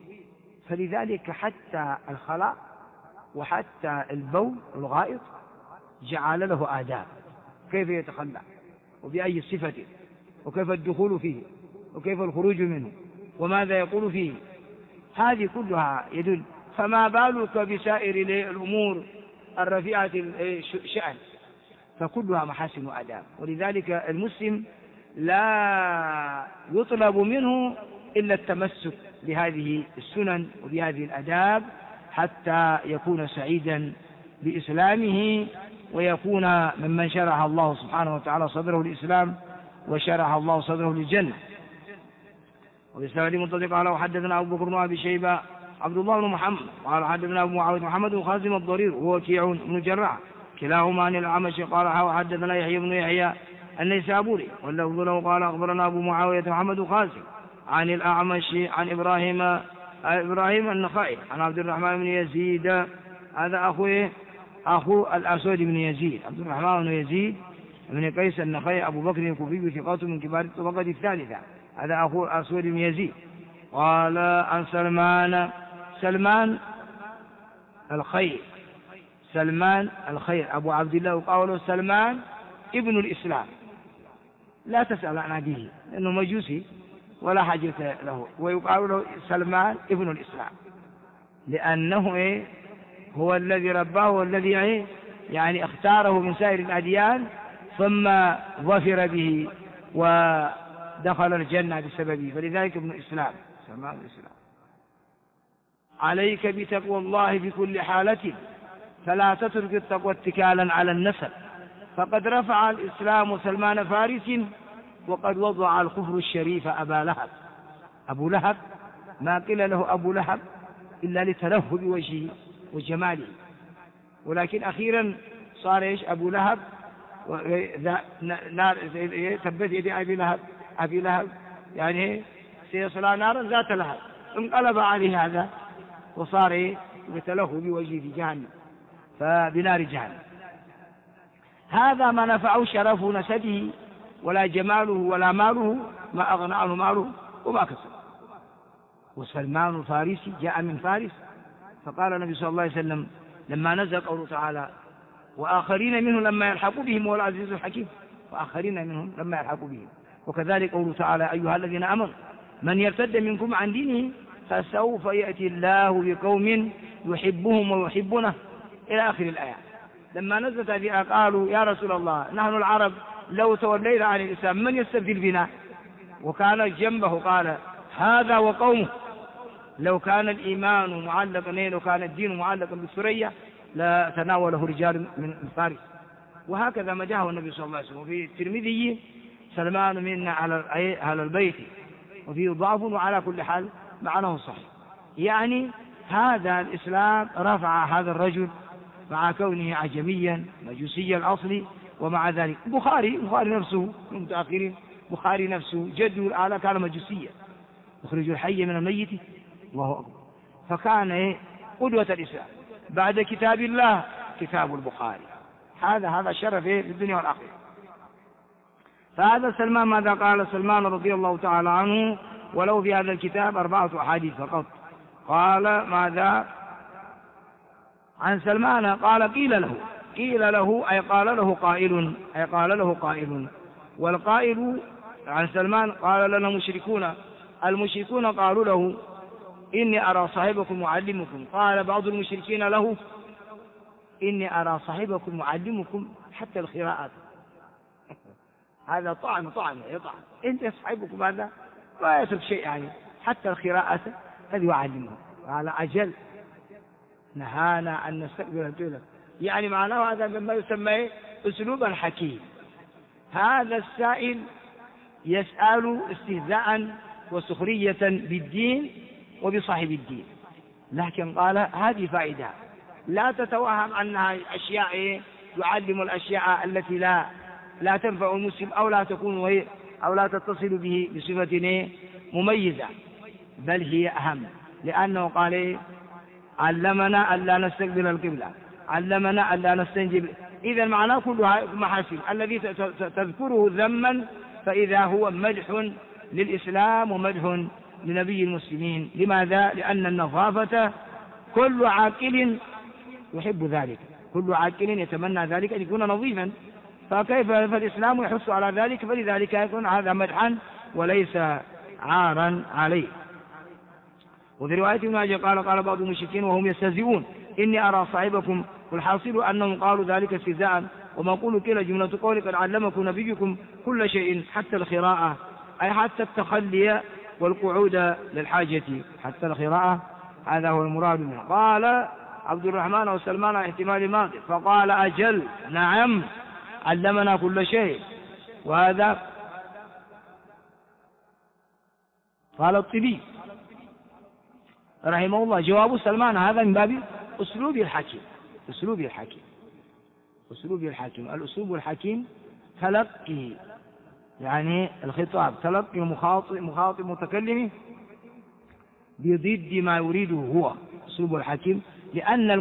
فلذلك حتى الخلاء وحتى البول الغائط جعل له آداب، كيف يتخلى وبأي صفة وكيف الدخول فيه وكيف الخروج منه وماذا يقول فيه، هذه كلها يدل. فما بالك بسائر الأمور الرفيعة الشأن، فكلها محاسن وآداب. ولذلك المسلم لا يطلب منه إلا التمسك بهذه السنن وبهذه الآداب حتى يكون سعيدا بإسلامه ويكون ممن شرح الله سبحانه وتعالى صدره للإسلام وشرح الله صدره للجنة. وبالسند المتصل قال وحدثنا أبو بكر بن أبي شيبة عبد الله بن محمد قال حدثنا أبو معاوية محمد بن خازم الضرير وهو وكيع بن جراح كلاهما عن الأعمش قال حدثنا يحيى بن يحيى النيسابوري واللفظ له قال أخبرنا أبو معاوية محمد بن خازم عن الأعمش عن إبراهيم النخعي عن عبد الرحمن بن يزيد، هذا أخو الأسود بن يزيد، عبد الرحمن بن يزيد بن قيس النخعي أبو بكر الكوفي ثقة من كبار الطبقة الثالثة، هذا أخو الأسود بن يزيد. قال عن سلمان الخير أبو عبد الله، وقالوا سلمان ابن الإسلام، لا تسأل عن أبيه لأنه مجوسي ولا حاجة له، ويقال له سلمان ابن الإسلام لأنه هو الذي رباه والذي يعني اختاره من سائر الأديان ثم ظفر به ودخل الجنة بسببه، فلذلك ابن الإسلام سلمان الإسلام. عليك بتقوى الله في كل حالة فلا تترك التقوى اتكالا على النسب، فقد رفع الإسلام سلمان فارس وقد وضع الكفر الشريف أبا لهب. أبو لهب ما قيل له أبو لهب إلا لتلهب وجهه وجماله، ولكن أخيرا صار إيش أبو لهب نار تبت يدي أبي لهب يعني سيصلى نارا ذات لهب، انقلب عليه هذا وصار يتلهو بوجهه في جهنم فبنار جهنم. هذا ما نفعه شرف نسبه ولا جماله ولا ماله، ما أغنى عنه ماله وما كسب. وسلمان الفارسي جاء من فارس، فقال النبي صلى الله عليه وسلم لما نزل قوله تعالى وآخرين منهم لما يلحقوا بهم هو العزيز الحكيم، وآخرين منهم لما يلحقوا بهم. وكذلك قوله تعالى أيها الذين آمنوا من يرتد منكم عن دينه فسوف يأتي الله بقوم يحبهم ويحبونه إلى آخر الآية. لما نزلت هذه قالوا يا رسول الله نحن العرب لو تولينا عن الإسلام من يستبدل بنا؟ وكان جنبه قال هذا وقومه لو كان الإيمان معلقا لو كان الدين معلقا بالسرية لا تناوله رجال من فارس. وهكذا ما جاءه النبي صلى الله عليه وسلم. وفي الترمذي سلمان منا على البيت، وفيه ضعف وعلى كل حال معناه صحيح. يعني هذا الإسلام رفع هذا الرجل مع كونه عجميا مجوسيا الأصل، ومع ذلك بخاري نفسه من المتأخرين، بخاري نفسه جده الأعلى كان مجوسيا يخرج الحي من الميت، الله أكبر. فكان قدوة الإسلام بعد كتاب الله كتاب البخاري. هذا شرف في الدنيا والآخرة. فهذا سلمان ماذا قال سلمان رضي الله تعالى عنه؟ ولو في هذا الكتاب 4 أحاديث فقط. قال ماذا عن سلمان؟ قال قيل له أي قال له قائل، والقائل عن سلمان قال لنا المشركون قالوا له إني أرى صاحبكم معلمكم. قال بعض المشركين له إني أرى صاحبكم معلمكم حتى القراءات. هذا طعن يطعن، أنت صاحبكم هذا لا يترك شيء يعني حتى القراءة هذه يعلمه. قال أجل نهانا أن نستقبل القبلة، يعني معناه هذا مما يسمى أسلوبا حكيم. هذا السائل يسأل استهزاء وسخرية بالدين وبصاحب الدين، لكن قال هذه فائدة لا تتوهم أنها أشياء يعلم الأشياء التي لا تنفع المسلم أو لا تتصل به بصفة مميزة، بل هي أهم. لأنه قال علمنا ألا نستقبل القبلة، علمنا ألا نستنجب. إذا معناه كلها محاسن. الذي تذكره ذما فإذا هو مدح للإسلام ومدح لنبي المسلمين. لماذا؟ لأن النظافة كل عاقل يحب ذلك، كل عاقل يتمنى ذلك أن يكون نظيفا، فكيف فالإسلام يحث على ذلك، فلذلك يكون هذا مدحا وليس عارا عليه. وفي رواية ابن ماجه قال بعض المشركين وهم يستهزئون إني أرى صاحبكم، والحاصل أنهم قالوا ذلك استهزاء. وما قولوا كلا جملة قول قد علمكم نبيكم كل شيء حتى القراءة، أي حتى التخلي والقعود للحاجة، حتى القراءة هذا هو المراد منه. قال عبد الرحمن وسلمان احتمال ماضي، فقال أجل نعم علمنا كل شيء. وهذا قال الطبي رحمه الله جواب سلمان هذا من باب أسلوب الحكيم. الأسلوب الحكيم تلقي يعني الخطاب، تلقي مخاطب متكلم بضد ما يريده هو، أسلوب الحكيم. لأن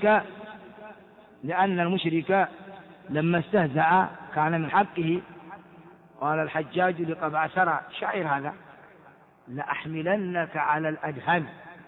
المشرك لما استهزأ كان من حقه. قال الحجاج لقبعثرة شاعر هذا لأحملنك على الأدهم.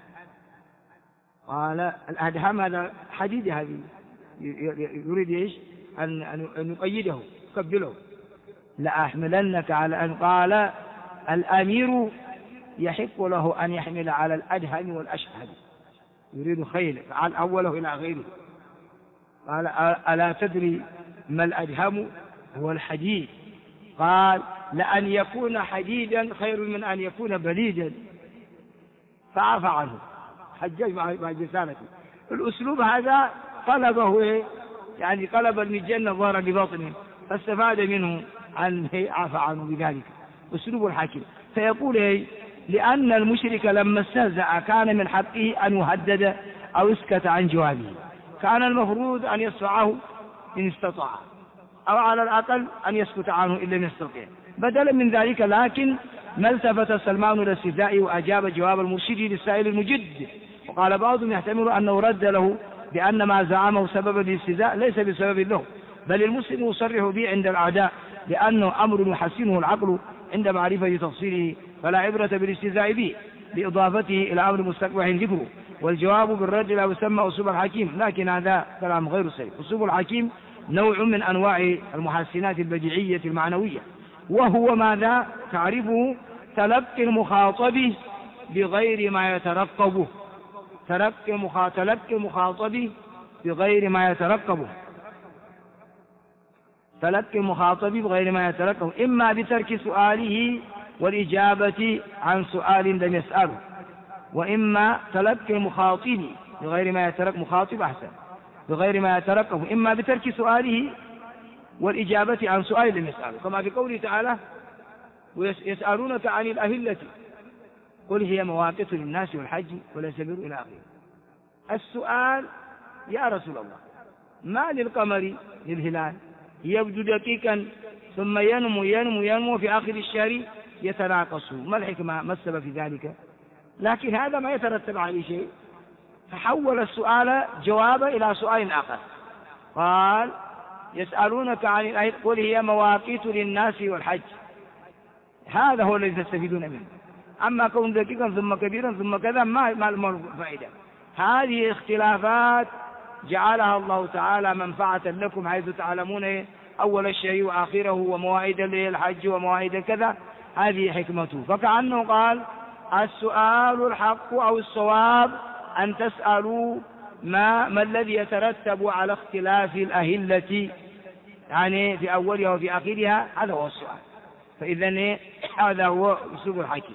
قال الأدهم هذا حديد، هذه يريد إيش أن يقيده يقبله. لأحملنك على أن قال الأمير يحق له أن يحمل على الأدهم والأشهد، يريد خيل فعل أوله إلى غيره. قال ألا تدري ما الأدهم؟ هو الحديد. قال لأن يكون حديدا خير من أن يكون بليدا، فعفى عنه حجاج مع جسالته. الأسلوب هذا طلبه يعني طلب المجنة ظهر بباطنه، فاستفاد منه عن عفى عنه بذلك. أسلوب الحكيم. فيقول لأن المشرك لما استهزأ كان من حقه أن يهدد أو يسكت عن جوابه، كان المفروض أن يصفعه إن استطاع، أو على الأقل أن يسكت عنه إن لم يستطيع بدلا من ذلك. لكن ما التفت سلمان إلى استهزائه وأجاب جواب المرشد للسائل المجد. وقال بعضهم يحتمل أنه رد له بأن ما زعمه سببا للاستهزاء ليس بسبب له، بل المسلم يصرح به عند الأعداء لأنه أمر يحسنه العقل عند معرفة تفصيله، فلا عبرة بالاستهزاء به لإضافته إلى أمر مستقبح ذكره. والجواب بالرد لا يسمى أسلوب الحكيم، لكن هذا كلام غير سليم. أسلوب الحكيم نوع من أنواع المحسنات البديعية المعنوية، وهو ماذا تعرفه؟ تلقي المخاطب بغير ما يترقبه، تلقي المخاطب بغير ما يترقبه، تلقي المخاطب بغير ما يترقبه، إما بترك سؤاله والإجابة عن سؤال لم يسأله، وإما تلقي المخاطب بغير ما يترقب، مخاطب أحسن، بغير ما يترقبه، إما بترك سؤاله والإجابة عن سؤال لم يسأله، كما في قوله تعالى ويسألونك عن الأهلة قل هي مواقيت للناس والحج وليس البر إلى آخره. السؤال يا رسول الله ما للقمر للهلال يبدو دقيقا ثم ينمو في آخر الشهر يتناقص، ما الحكمة ما السبب في ذلك؟ لكن هذا ما يترتب عليه شيء، فحول السؤال جوابا إلى سؤال آخر، قال يسألونك عن الأهلة قل هي مواقيت للناس والحج، هذا هو الذي تستفيدون منه. أما كون دقيقا ثم كبيرا ثم كذا ما فائدة. هذه اختلافات جعلها الله تعالى منفعة لكم، حيث تعلمون أول الشيء وآخره ومواعيد الحج ومواعيد كذا، هذه حكمته. فكأنه قال السؤال الحق أو الصواب أن تسألوا ما الذي يترتب على اختلاف الأهلة، يعني في أولها وفي آخرها، هذا هو السؤال. فإذن هذا هو أسلوب الحكيم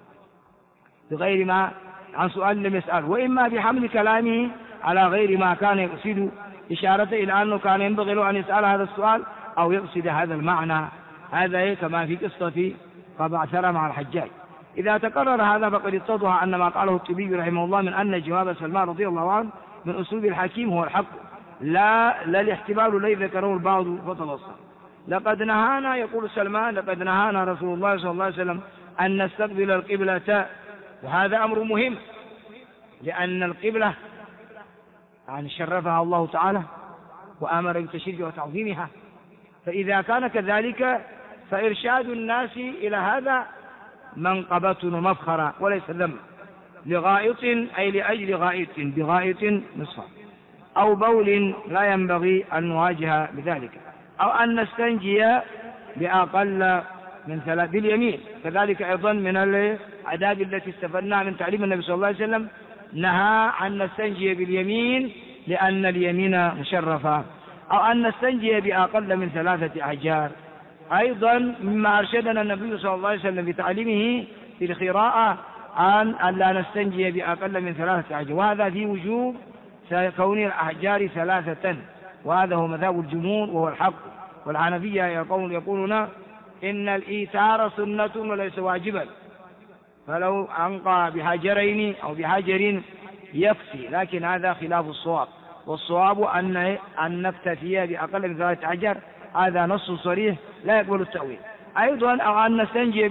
بغير ما عن سؤال لم يسأل، وإما بحمل كلامه على غير ما كان يقصد، إشارة إلى أنه كان ينبغي له أن يسأل هذا السؤال أو يقصد هذا المعنى. هذا كما في قصة قبعثرة مع الحجاج. إذا تكرر هذا فقد اتضح أن ما قاله الطبي رحمه الله من أن جواب سلمان رضي الله عنه من أسلوب الحكيم هو الحق، لا الاحتمال الذي ذكره البعض فتوصل. لقد نهانا، يقول سلمان، لقد نهانا رسول الله صلى الله عليه وسلم أن نستقبل القبلة، وهذا أمر مهم، لأن القبلة يعني شرفها الله تعالى وأمر بتشريفها وتعظيمها، فإذا كان كذلك فإرشاد الناس إلى هذا منقبة ومفخرة وليس ذم. لغائط أي لأجل غائط، بغائط نصفا أو بول لا ينبغي أن نواجه بذلك، أو أن نستنجي بأقل من 3 باليمين. كذلك أيضا من الآداب التي استفدناها من تعليم النبي صلى الله عليه وسلم نهى عن نستنجي باليمين لأن اليمين مشرفة، أو أن نستنجي بأقل من 3 أحجار. أيضا مما أرشدنا النبي صلى الله عليه وسلم بتعليمه في القراءة أن لا نستنجي بأقل من 3 أحجار، وهذا في وجوب كون الأحجار 3، وهذا هو مذهب الجمهور وهو الحق. والحنفية يقولون إن الإيثار سنة وليس واجبا، فلو أنقى بحجرين أو بحجر يكفي، لكن هذا خلاف الصواب، والصواب أن نكتفي بأقل من 3 أحجار، هذا نص صريح لا يقبل التأويل. أيضا أو أن نستنجي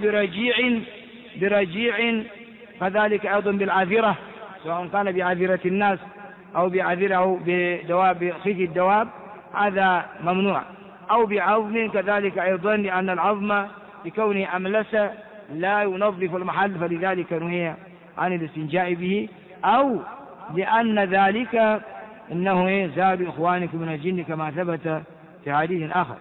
برجيع فذلك أيضا بالعذرة، سواء كان بعذرة الناس أو بعذره بدواب خزي الدواب، هذا ممنوع، أو بعظم كذلك أيضا، لأن العظم بكونه أملس لا ينظف المحل، فلذلك نهي عن الاستنجاء به، أو لأن ذلك إنه زاد إخوانكم من الجن كما ثبت في حديث آخر.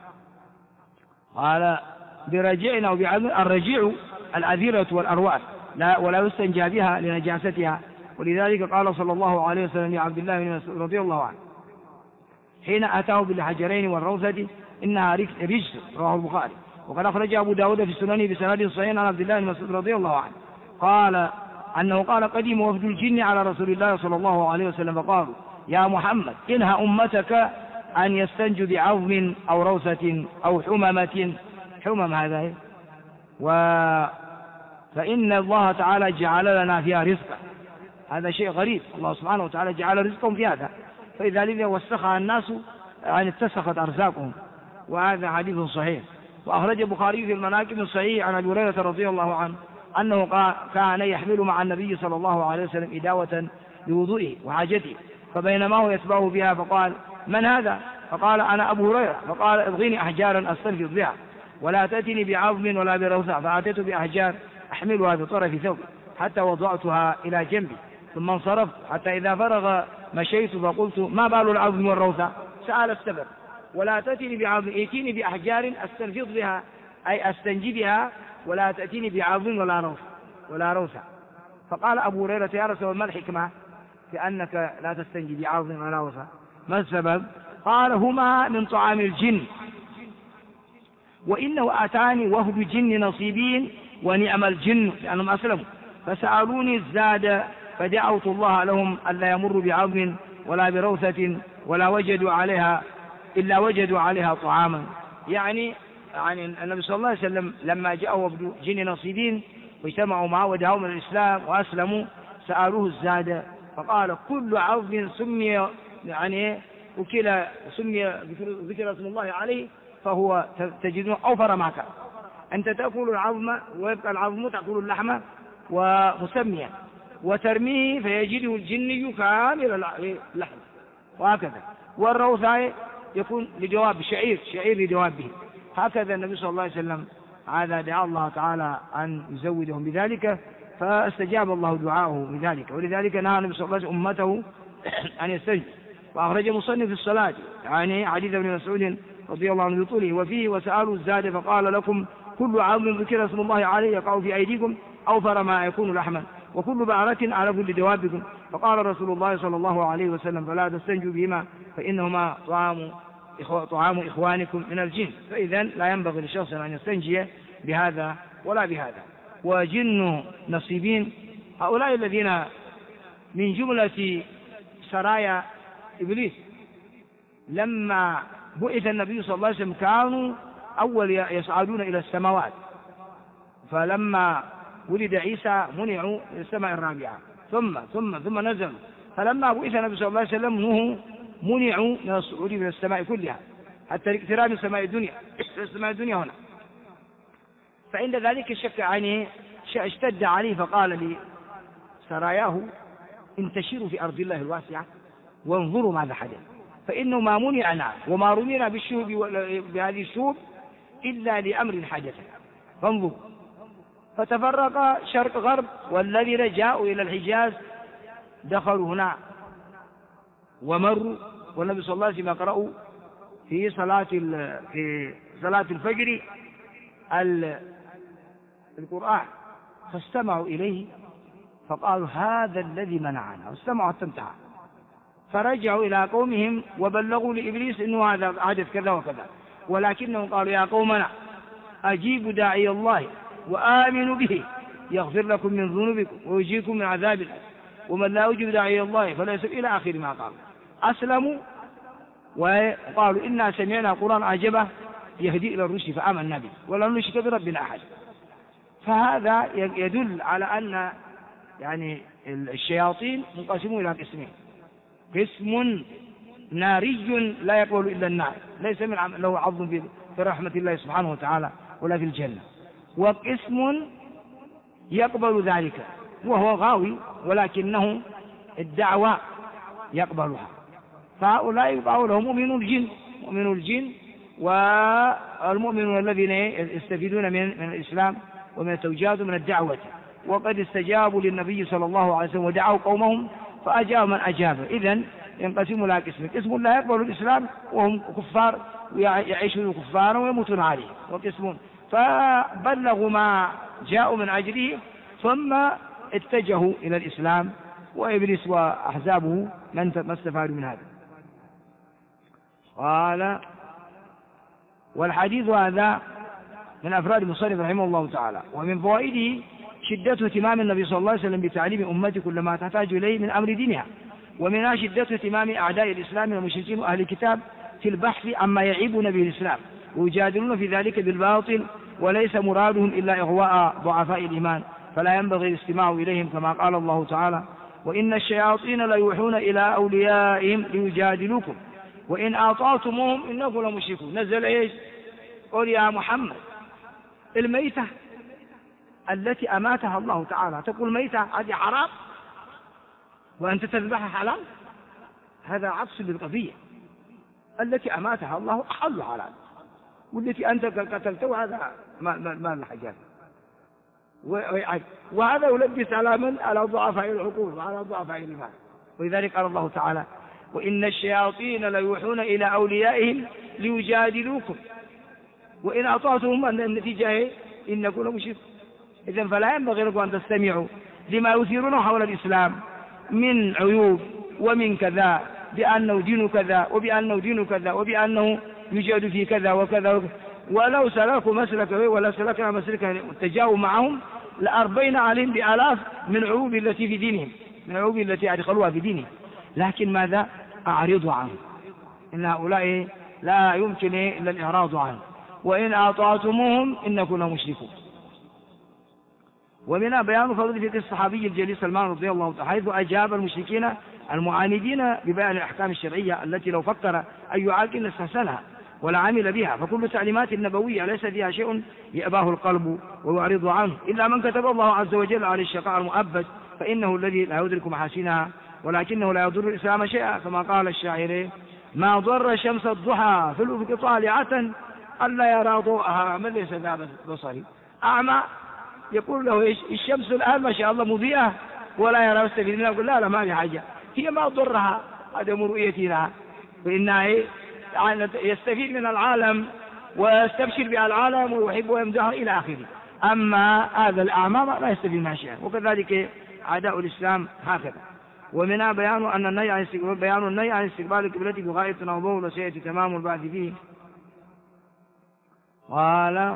قال برجيع أو بعظم. الرجيع العذرة والأرواح ولا يستنجى بها لنجاستها، ولذلك قال صلى الله عليه وسلم لعبد الله بن مسعود رضي الله عنه حين أتاه بالحجرين والروثة إنها رجس، رواه البخاري. وقد أخرج أبو داود في سننه بسند صحيح عن عبد الله بن مسعود رضي الله عنه قال أنه قال قدم وفد الجن على رسول الله صلى الله عليه وسلم فقالوا يا محمد إنها أمتك أن يستنجوا بعظم أو روثة أو حممة. حمم هذا فإن الله تعالى جعل لنا فيها رزقا، هذا شيء غريب، الله سبحانه وتعالى جعل رزقهم في هذا، فإذا وسخها الناس يعني اتسخت أرزاقهم. وهذا حديث صحيح. وأخرج البخاري في المناقب الصحيح عن أبي هريرة رضي الله عنه أنه كان يحمل مع النبي صلى الله عليه وسلم إداوة لوضوئه وحاجته، فبينما هو يتبعه بها فقال: من هذا؟ فقال: أنا أبو هريرة. فقال: ابغيني أحجارا أستنفض بها ولا تأتني بعظم ولا بروثاء. فأتيت بأحجار أحملها بطرف ثوبي حتى وضعتها إلى جنبي، ثم انصرفت حتى إذا فرغ مشيت فقلت: ما بال العظم والروثاء؟ سأل السبب. ولا تأتيني بعظم، ائتيني بأحجار أستنفض بها أي أستنجي بها، ولا تأتيني بعظم ولا روثاء. فقال أبو هريرة: يا رسول الله، ما الحكمة في أنك لا تستنجي بعظم ولا روثاء؟ ما السبب؟ قال: هما من طعام الجن، وإنه آتاني وفد جن نصيبين ونعم الجن لأنهم أسلموا، فسألوني الزاد فدعوت الله لهم ألا يمروا بعظم ولا بروثة إلا وجدوا عليها طعاما. يعني النبي صلى الله عليه وسلم لما جاءه وفد جن نصيبين واجتمعوا معه ودعوهم إلى الإسلام وأسلموا سألوه الزاد، فقال: كل عظم سمي ذكر اسم الله عليه فهو تجدونه أوفر ما كان. أنت تأكل العظم ويبقى العظم تأكل اللحم ومسميا، وترميه فيجده الجني كامل اللحم، وهكذا. والروثاء يكون لجواب شعير لجوابه. هكذا النبي صلى الله عليه وسلم هذا دعا الله تعالى أن يزودهم بذلك، فاستجاب الله دعاءه بذلك. ولذلك نهى النبي صلى الله عليه وسلم أمته أن يستجب. وأخرج مصنف في الصلاة حديث ابن مسعود رضي الله عنه بطوله وفيه: وسألوا الزاد فقال: لكم كل عظم ذكر اسم الله عليه يقع في أيديكم أوفر ما يكون لحما، وكل بعرة علف لدوابكم. فقال رسول الله صلى الله عليه وسلم: فلا تستنجوا بهما فإنهما طعام إخوانكم من الجن. فإذا لا ينبغي للشخص أن يستنجي بهذا ولا بهذا. وجن نصيبين هؤلاء الذين من جملة سرايا إبليس، لما بعث النبي صلى الله عليه وسلم كانوا أول يصعدون إلى السماوات، فلما ولد عيسى منعوا إلى السماء الرابعة ثم نزلوا، فلما بعث النبي صلى الله عليه وسلم منعوا من الصعود إلى السماء كلها حتى الاقتراب من السماء الدنيا هنا. فعند ذلك الشك اشتد عليه، فقال لسراياه: انتشروا في أرض الله الواسعة وانظروا ماذا حدث، فإنه ما منعنا وما رمينا بهذه الشهوب إلا لأمر حدث، فانظروا. فتفرق شرق غرب، والذين جاءوا إلى الحجاز دخلوا هنا ومروا، والنبي صلى الله عليه وسلم يقرأ في صلاة الفجر القرآن، فاستمعوا إليه فقالوا: هذا الذي منعنا، واستمعوا حتى انتهى. فرجعوا إلى قومهم وبلغوا لإبليس إنه هذا حدث كذا وكذا، ولكنهم قالوا: يا قومنا أجيبوا داعي الله وآمنوا به يغفر لكم من ذنوبكم ويجيكم من عذاب الله، ومن لا يجيب داعي الله فليس إلى آخر ما قال. أسلموا وقالوا: إنا سمعنا قرآن عجبا يهدي إلى الرشد فآمنا به ولن نشرك بربنا أحد. فهذا يدل على أن الشياطين منقسمون إلى قسمين: قسم ناري لا يقبل إلا النار، ليس له حظ في رحمة الله سبحانه وتعالى ولا في الجنة، وقسم يقبل ذلك وهو غاوي ولكنه الدعوة يقبلها. فهؤلاء يقال لهم مؤمن الجن والمؤمنون الذين يستفيدون من الإسلام ومن التوجيهات ومن الدعوة، وقد استجابوا للنبي صلى الله عليه وسلم ودعوا قومهم فأجاب من أجاب. إذن ينقسم إلى قسم لا يقبل الإسلام وهم كفار ويعيشون كفارا ويموتون عليه، وقسم فبلغوا ما جاءوا من أجله ثم اتجهوا إلى الإسلام، وإبليس وأحزابه ما استفادوا من هذا. قال: والحديث هذا من أفراد المصنف رحمه الله تعالى. ومن فوائده شدة اهتمام النبي صلى الله عليه وسلم بتعليم أمته كل ما تحتاج إليه من أمر دينها، ومنها شدة اهتمام أعداء الإسلام والمشركين وأهل الكتاب في البحث عما يعيبون به الإسلام ويجادلون في ذلك بالباطل، وليس مرادهم إلا إغواء ضعفاء الإيمان، فلا ينبغي الاستماع إليهم، كما قال الله تعالى: وإن الشياطين ليوحون إلى أوليائهم ليجادلوكم وإن أطعتموهم إنكم لمشركون. نزل إيش؟ قل يا محمد الميتة التي أماتها الله تعالى تقول ميتة هذه حرام وأنت تذبحها حلال؟ هذا عكس للقضية. التي أماتها الله أحل حلال، والتي أنت قتلته هذا ما الحاجات. وهذا يلبس على من؟ على ضعفاء العقول وعلى ضعفاء الإيمان. ولذلك قال الله تعالى وإن الشياطين ليوحون إلى أوليائهم ليجادلوكم وإن أطعتهم النتيجة إنكم لمشركون. إذن فلا ينبغي لكم أن تستمعوا لما يثيرونه حول الإسلام من عيوب ومن كذا، بأنه دين كذا وبأنه دين كذا وبأنه يجاد في كذا وكذا. ولو سلكوا مسلكه ولا سلكنا مسلكه التجاوب معهم لأربينا عليهم بآلاف من عيوب التي في دينهم، من عيوب التي أدخلوها في دينهم. لكن ماذا؟ أعرضوا عنه، إن هؤلاء لا يمكن إلا الإعراض عنه. وإن أطعتموهم إنكم لمشركون. ومنها بيان فضل فقه الصحابي الجليل سلمان رضي الله عنه حيث أجاب المشركين المعاندين ببيان الأحكام الشرعية التي لو فكر أن يعاقل لاستحسنها ولا عمل بها، فكل التعليمات النبوية ليس فيها شيء يأباه القلب ويعرض عنه إلا من كتب الله عز وجل على الشقاء المؤبد، فإنه الذي لا يدرك محاسنها ولكنه لا يضر الإسلام شيئا، كما قال الشاعر ما ضر شمس الضحى في الأفق طالعة ألا يرى ضوءها من ليس ذا بصري. أعمى يقول له إيش؟ الشمس الآن ما شاء الله مضيئة ولا يرى يستفيد منها، يقول لا ما في حاجة، هي ما ضرها عدم رؤيتي لها، فإنها يستفيد من العالم ويستبشر بالعالم ويحب ويمدحه إلى آخره. أما هذا الأعمى لا يستفيد منها شيئا. وكذلك أعداء الإسلام هكذا. ومنها بيان النهي عن استقبال القبلة بغاية أو بول وسيأتي تمام البعث فيه. قال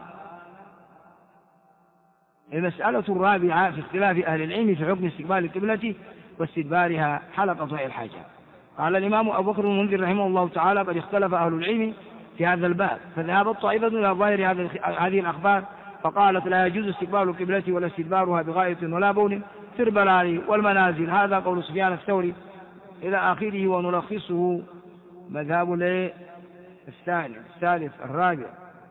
المسألة الرابعة في اختلاف أهل العلم في حكم استقبال القبلة واستدبارها حال قضاء الحاجة. قال الإمام أبو بكر المنذر رحمه الله تعالى قد اختلف أهل العلم في هذا الباب، فذهبت طائفة إلى ظاهر هذه الأخبار فقالت لا يجوز استقبال القبلة ولا استدبارها بغاية ولا بول في البلاد والمنازل. هذا قول سفيان الثوري إلى آخره. ونلخصه مذهب الثالث الرابع.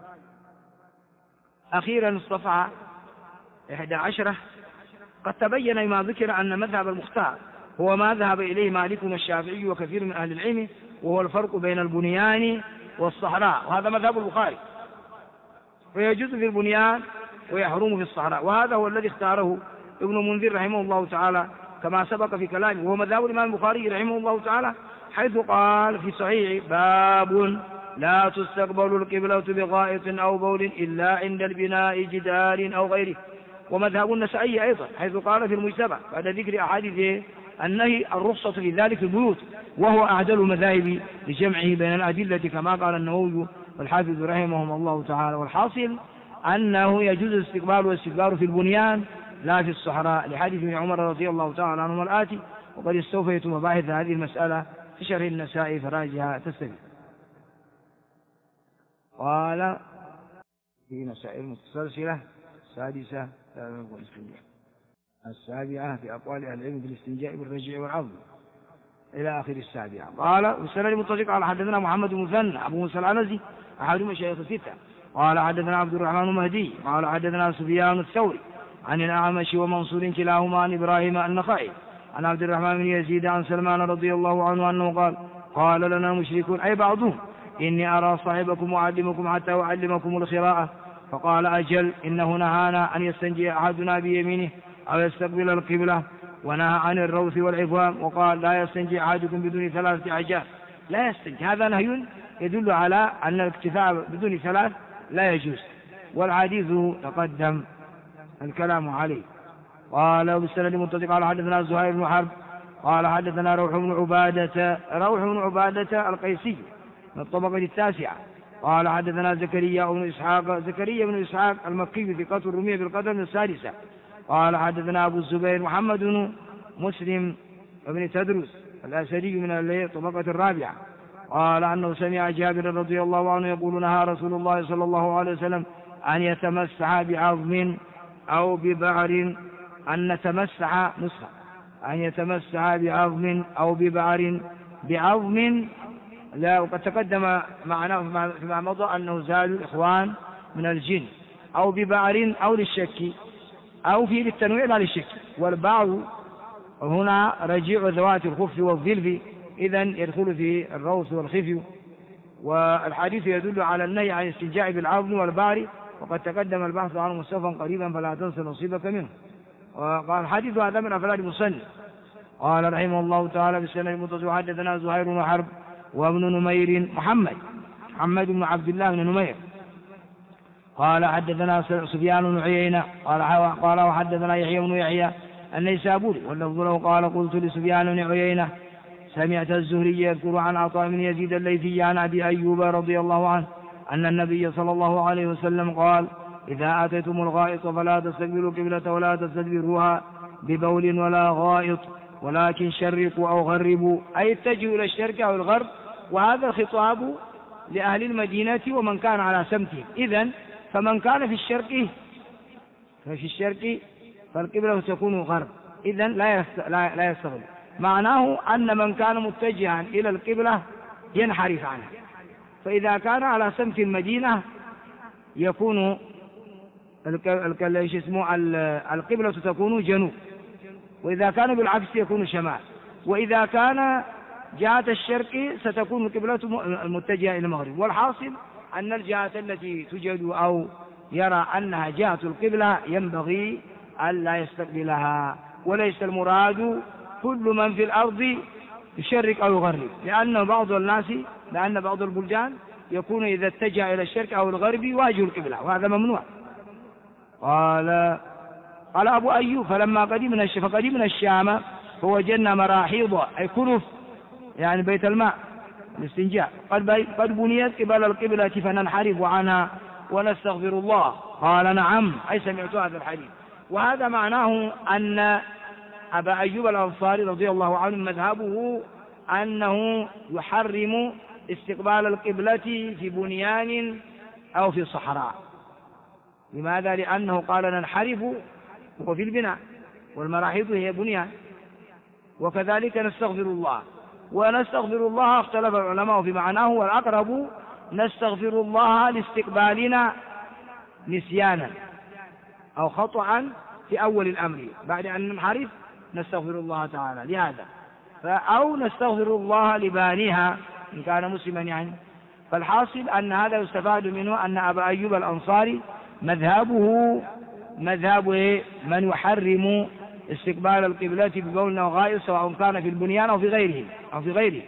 أخيرا الصفحة 11 قد تبين ما ذكر أن مذهب المختار هو ما ذهب إليه مالك والشافعي وكثير من أهل العلم، وهو الفرق بين البنيان والصحراء، وهذا مذهب البخاري، فيجوز في البنيان ويحرم في الصحراء، وهذا هو الذي اختاره ابن منذر رحمه الله تعالى كما سبق في كلامه، وهو مذهب الإمام البخاري رحمه الله تعالى حيث قال في صحيح باب لا تستقبل القبلة بغائط أو بول إلا عند البناء جدار أو غيره. ومذهب النسائي أيضا حيث قال في المجتمع بعد ذكر أحاديث النهي الرخصة في ذلك في البيوت، وهو أعدل المذاهب لجمعه بين الأدلة كما قال النووي والحافظ رحمهم الله تعالى. والحاصل أنه يجوز الاستقبال والاستدبار في البنيان لا في الصحراء، لحديث ابن عمر رضي الله تعالى عنهما الآتي. وقد استوفيت مباحث هذه المسألة في شرح النسائي فراجها تستفيد. قال في مسائل متسلسلة. السادسة السابعة في أقوال أهل العلم بالاستنجاء بالرجع والعظم إلى آخر السابعة. قال والسند المتفق على حدثنا محمد بن مثنى أبو موسى العنزي أحد مشايخ الستة. قال حدثنا عبد الرحمن المهدي قال حدثنا سفيان الثوري عن الأعمش ومنصور كلاهما عن إبراهيم النخعي عن عبد الرحمن بن يزيد عن سلمان رضي الله عنه أنه قال لنا مشركون أي بعضهم إني أرى صاحبكم أعلمكم حتى أعلمكم القراءة، فقال أجل إنه نهانا أن يستنجي أحدنا بيمينه أو يستقبل القبلة، ونهى عن الروث والعظام، وقال لا يستنجي أحدكم بدون 3 أحجار. لا يستنجي، هذا نهي يدل على أن الاكتفاء بدون 3 لا يجوز، والحديث تقدم الكلام عليه. قال بالسند المتصل قال حدثنا زهير بن حرب قال حدثنا روح بن عبادة القيسي من الطبقة التاسعة قال حدثنا زكريا بن إسحاق المكي في قتل الرمية بالقدم السادسة قال حدثنا أبو الزبير محمد بن مسلم بن تدرس الأسدي من الطبقة الرابعة قال أنه سمع جابر رضي الله عنه يقول نهى رسول الله صلى الله عليه وسلم أن يتمسح بعظم أو ببعر، أن نتمسح نسخة أن يتمسح بعظم أو ببعر، بعظم لا، وقد تقدم معنا فيما مضى أنه زالوا إخوان من الجن، أو ببعر أو للشك، أو في للتنويع لا للشك. والبعض هنا رجيع ذوات الخف والظلف، إذن يدخل في الروث والخفي. والحديث يدل على النهي عن الاستنجاء بالعظم والبعر، وقد تقدم البحث عنه مصطفى قريبا فلا تنسى نصيبك منه. وقال الحديث هذا من أفراد المصنف. قال رحمه الله تعالى بالسند المتصل حدثنا زهير بن حرب وابن نمير محمد بن عبد الله بن نمير قال حدثنا سفيان بن عيينة قال وحدثنا يحيى بن يحيى النيسابوري واللفظ له قال قلت لسفيان بن عيينة سمعت الزهري يذكر عن عطاء بن يزيد الليثي عن أبي أيوب رضي الله عنه أن النبي صلى الله عليه وسلم قال إذا أتيتم الغائط فلا تستقبلوا القبلة ولا تستدبروها ببول ولا غائط، ولكن شرقوا أو غربوا، أي اتجهوا إلى الشرق أو الغرب. وهذا الخطاب لأهل المدينة ومن كان على سمتهم. إذن فمن كان في الشرق فالقبلة تكون غرب، إذن لا يستغل. معناه أن من كان متجها إلى القبلة ينحرف عنها. فإذا كان على سمت المدينة يكون القبلة تكون جنوب، وإذا كان بالعكس يكون شمال، وإذا كان جهة الشرق ستكون القبلة المتجهة إلى المغرب. والحاصل أن الجهة التي توجد أو يرى أنها جهة القبلة ينبغي أن لا يستقبلها، وليس المراد كل من في الأرض يشرق أو يغرب، لأن بعض البلدان يكون إذا اتجه إلى الشرق أو الغرب يواجه القبلة، وهذا ممنوع. قال أبو أيوب فلما قدمنا الشام فوجدنا مراحيض أي كلف، يعني بيت الماء الاستنجاء، قد بنيت قبل القبلة فننحرف عنها ونستغفر الله. قال نعم، أي سمعت هذا الحديث. وهذا معناه أن أبا أيوب الأنصاري رضي الله عنه مذهبه أنه يحرم استقبال القبلة في بنيان أو في صحراء. لماذا؟ لأنه قال ننحرف وفي البناء، والمراحيض هي بنيان. وكذلك نستغفر الله، ونستغفر الله اختلف العلماء في معناه، والأقرب نستغفر الله لاستقبالنا نسيانا أو خطأ في أول الأمر، بعد أن ننحرف نستغفر الله تعالى لهذا، أو نستغفر الله لبانيها إن كان مسلما يعني. فالحاصل أن هذا يستفاد منه أن أبا أيوب الأنصاري مذهبه مذهب من يحرم استقبال القبلة ببول أو غائط، سواء كان في البنيان أو في غيره.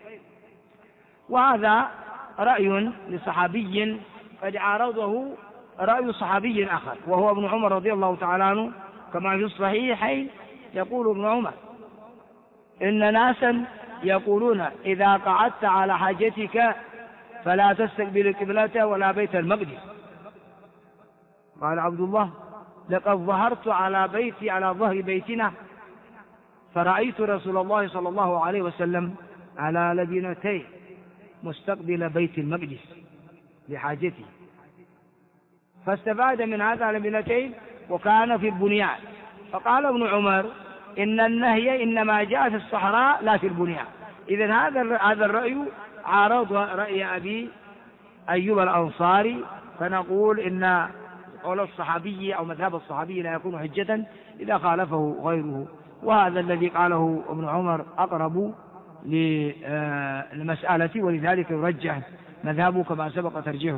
وهذا رأي لصحابي قد عارضه رأي صحابي آخر، وهو ابن عمر رضي الله تعالى عنه، كما في الصحيحين يقول ابن عمر إن ناسا يقولون إذا قعدت على حاجتك فلا تستقبل القبلة ولا بيت المقدس. قال عبد الله لقد ظهرت على ظهر بيتنا فرأيت رسول الله صلى الله عليه وسلم على لبنتين مستقبل بيت المقدس لحاجته، فاستفاد من هذا لبنتين وكان في البنيان. فقال ابن عمر إن النهي إنما جاء في الصحراء لا في البنيان. إذن هذا الرأي عارض رأي أبي أيوب الأنصاري، فنقول إن قول الصحابي أو مذهب الصحابي لا يكون حجة إذا خالفه غيره. وهذا الذي قاله ابن عمر أقرب للمسألة، ولذلك يرجح مذهبه كما سبق ترجيحه.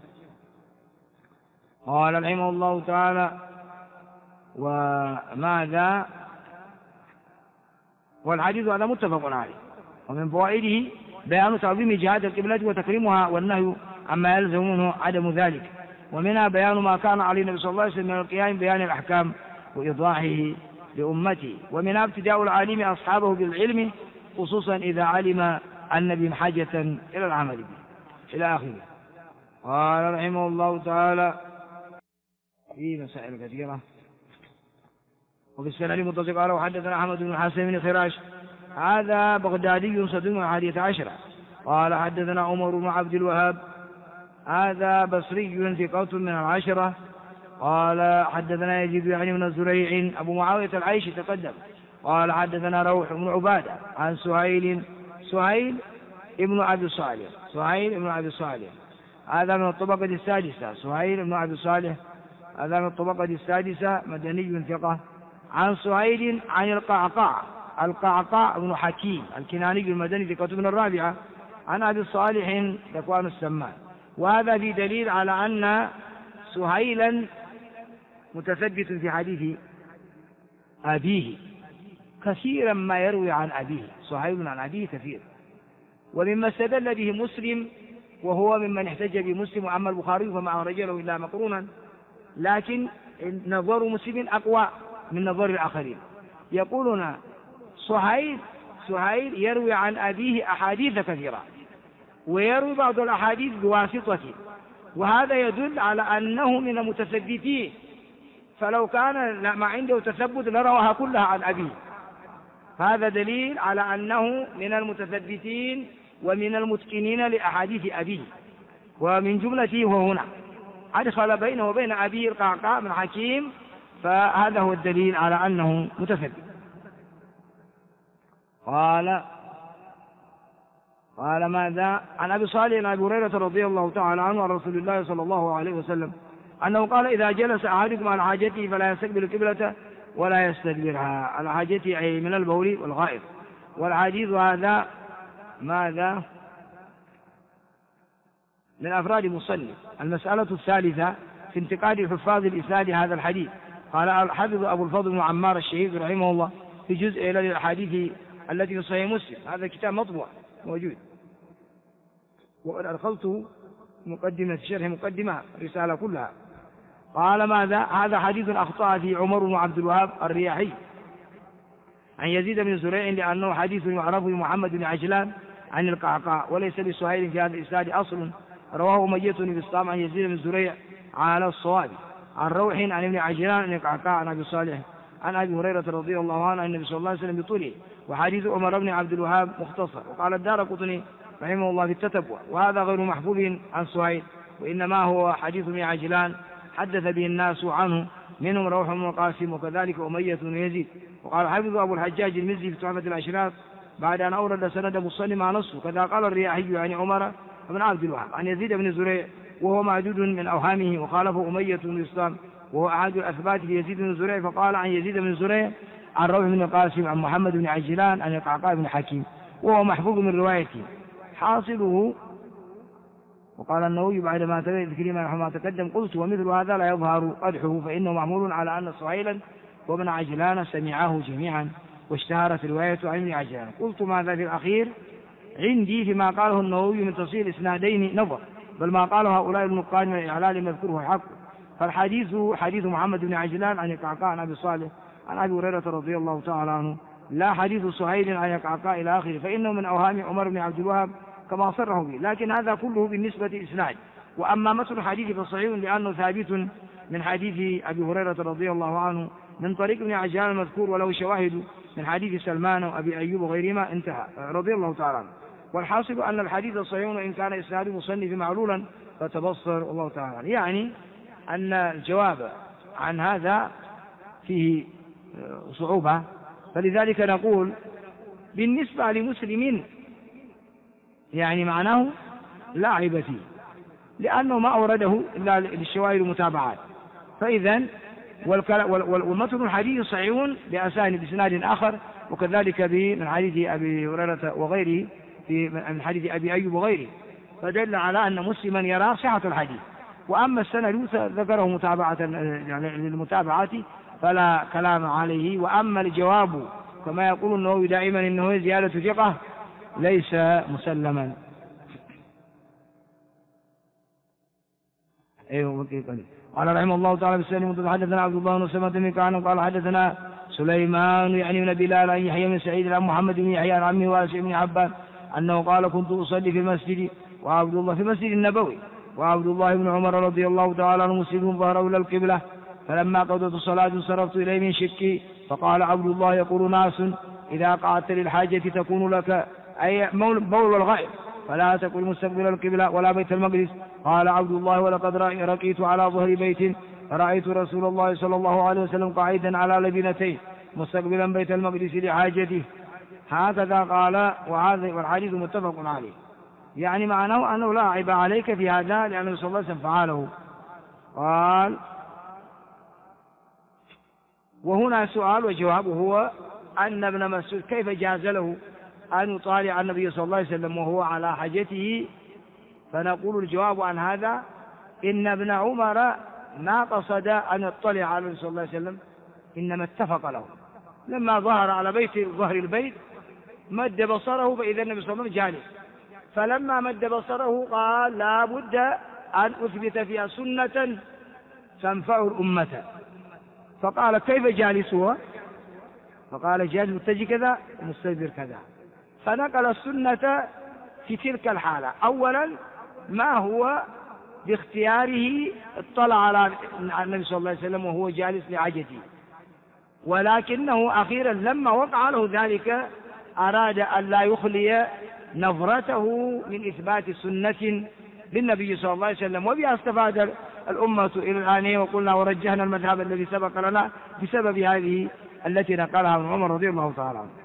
قال رحمه الله تعالى وماذا، والحديث هذا متفق عليه. ومن فوائده بيان تعظيم جهات القبلة وتكريمها، والنهي عما يلزم منه عدم ذلك. ومنها بيان ما كان عليه النبي صلى الله عليه وسلم من القيام بيان الأحكام وإيضاحه لأمته. ومنها ابتداء العالم أصحابه بالعلم، خصوصا إذا علم أن بهم حاجة إلى العمل به إلى آخره. قال رحمه الله تعالى في مسائل كثيرة. وفي السنة المتصل قال وحدثنا أحمد بن حسن بن خراش هذا بغدادي صدوق 11. قال حدثنا عمر بن عبد الوهاب هذا بصري ثقة من 10. قال حدثنا يزيد يعني بن زريع أبو معاوية العيشي تقدم. قال حدثنا روح بن عبادة عن سهيل ابن أبي صالح، سهيل ابن أبي صالح هذا من الطبقة السادسة، سهيل ابن أبي صالح هذا من الطبقة السادسة، مدني ثقة. عن سهيل عن القعقاع بن حكيم الكناني المدني ثقة من الرابعة، عن أبي صالح ذكوان السمان. وهذا في دليل على أن سهيلا متثبت في حديث أبيه، كثيرا ما يروي عن أبيه، سهيل عن أبيه كثير. ومما استدل به مسلم، وهو ممن احتج بمسلم، وأما البخاري فما رجله إلا مقرونا، لكن نظر مسلم أقوى من نظر الآخرين. يقولون سهيل يروي عن أبيه أحاديث كثيرة، ويروي بعض الأحاديث بواسطته، وهذا يدل على أنه من المتثبتين، فلو كان ما عنده تثبت لرواها كلها عن أبيه. هذا دليل على أنه من المتثبتين ومن المتقنين لأحاديث أبيه. ومن جملته هو هنا أدخل بينه وبين أبيه القعقاع بن حكيم، فهذا هو الدليل على أنه متثبت. قال ماذا؟ عن أبي صالح عن أبي هريرة رضي الله تعالى عنه عن رسول الله صلى الله عليه وسلم أنه قال: إذا جلس أحدكم على حاجته فلا يستقبل القبلة ولا يستدبرها، على حاجته أي من البول والغائط. والحديث هذا ماذا؟ من أفراد مصنف. المسألة الثالثة في انتقاد حفاظ الإسناد هذا الحديث. قال الحافظ أبو الفضل بن عمار الشهيد رحمه الله في جزء إلى الأحاديث التي في صحيح مسلم، هذا كتاب مطبوع موجود، وقد أدخلته مقدمة شرح مقدمة رسالة كلها. قال ماذا؟ هذا حديث أخطأ فيه عمر بن عبد الوهاب الرياحي عن يزيد بن زريع، لأنه حديث يعرف بمحمد بن عجلان عن القعقاع، وليس بسهيل في هذا الإسناد أصل. رواه أمية بن بسطام عن يزيد بن زريع على الصواب، عن روح عن ابن عجلان عن القعقاع عن أبي صالح عن أبي هريرة رضي الله عنه عن النبي صلى الله عليه وسلم بطوله. وحديث عمر بن عبد الوهاب مختصر. وقال الدارقطني رحمه الله في التتبع: وهذا غير محفوظ عن سهيل، وإنما هو حديث ابن عجلان حدث به الناس عنه، منهم روح بن القاسم وكذلك أمية بن يزيد. وقال حافظ أبو الحجاج المزي في تحفة الأشراف بعد أن أورد سند مسلم مع نصه: كذا قال الرياحي يعني عمر بن عبد الوهاب عن يزيد بن زريع، وهو معدود من أوهامه، وخالفه أمية بن الإسلام وهو أحد الأثبات ليزيد بن زريع، فقال عن يزيد بن زريع عن روح بن القاسم عن محمد بن عجلان عن القعقاع بن حكيم، وهو محفوظ من روايته. حاصله. وقال النووي بعد ما ذكر ما تقدم: قلت ومثل هذا لا يظهر قدحه، فإنه معمول على أن سهيلا وابن عجلان سمعاه جميعا، واشتهرت روايته عن ابن عجلان. قلت ماذا في الأخير؟ عندي فيما قاله النووي من تصير إسنادين نظر، بل ما قاله هؤلاء النقاد من الإعلال مذكوره حق. فالحديث حديث محمد بن عجلان عن القعقاع عن أبي صالح عن أبي هريرة رضي الله تعالى عنه، لا حديث سهيل عن القعقاع إلى آخره، فإنه من أوهام عمر بن عبد الوهاب كما صرح به، لكن هذا كله بالنسبة إسناد. وأما متن الحديث فصحيح لأنه ثابت من حديث أبي هريرة رضي الله عنه من طريق ابن عجلان المذكور، وله شواهد من حديث سلمان وأبي أيوب وغيرهما، انتهى رضي الله تعالى عنه. والحاصل أن الحديث صحيح وإن كان إسناد مصنف معلولا، فتبصر الله تعالى. يعني أن الجواب عن هذا فيه صعوبة، فلذلك نقول بالنسبة لمسلم يعني معناه لا عيب فيه، لأنه ما أورده إلا للشواهد المتابعات. فإذا ومتن الحديث صحيح بإسناد آخر، وكذلك من حديث أبي هريرة وغيره من حديث أبي أيوب وغيره، فدل على أن مسلما يرى صحة الحديث. وأما السند ذكره متابعة يعني للمتابعات فلا كلام عليه. وأما الجواب كما يقول النووي دائما إنه زيادة ثقة ليس مسلما. قال رحمه الله تعالى بالسلم: حدثنا عبد الله بن سلمة بن كعب قال حدثنا سليمان يعني بن بلال عن يحيى بن سعيد عن محمد بن يحيى عن عمه واسع بن عبان أنه قال: كنت أصلي في المسجد وعبد الله في المسجد النبوي، وعبد الله بن عمر رضي الله تعالى عنه مسلم ظهره إلى القبلة، فلما قضيت الصلاة انصرفت إليه من شكي، فقال عبد الله: يقول ناس إذا قعدت للحاجة تكون لك أي بول والغائب، فلا تقل مستقبل القبلة ولا بيت المقدس. قال عبد الله: ولقد رقيت على ظهر بيت فرأيت رسول الله صلى الله عليه وسلم قاعدا على لبنتين مستقبلا بيت المقدس لحاجته. هكذا قال، والحديث متفق عليه. يعني معناه أنه لا عيب عليك في هذا، لأن النبي صلى الله عليه وسلم فعله. قال: وهنا سؤال وجواب، هو أن ابن مسعود كيف جاز له أن يطالع النبي صلى الله عليه وسلم وهو على حاجته؟ فنقول الجواب عن هذا: إن ابن عمر ما قصد أن يطلع على النبي صلى الله عليه وسلم، إنما اتفق له. لما ظهر على ظهر البيت مد بصره فإذا النبي صلى الله عليه وسلم جالس، فلما مد بصره قال: لا بد أن أثبت فيها سنة تنفع الأمة. فقال: كيف جالس هو؟ فقال: جالس متجه كذا ومستدبر كذا. فنقل السنة في تلك الحالة. أولا ما هو باختياره اطلع على النبي صلى الله عليه وسلم وهو جالس لعجته، ولكنه أخيرا لما وقع له ذلك أراد أن لا يخلي نظرته من إثبات سنة للنبي صلى الله عليه وسلم. وبها استفاد الأمة إلى الآن، وقلنا ورجحنا المذهب الذي سبق لنا بسبب هذه التي نقلها ابن عمر رضي الله تعالى عنه.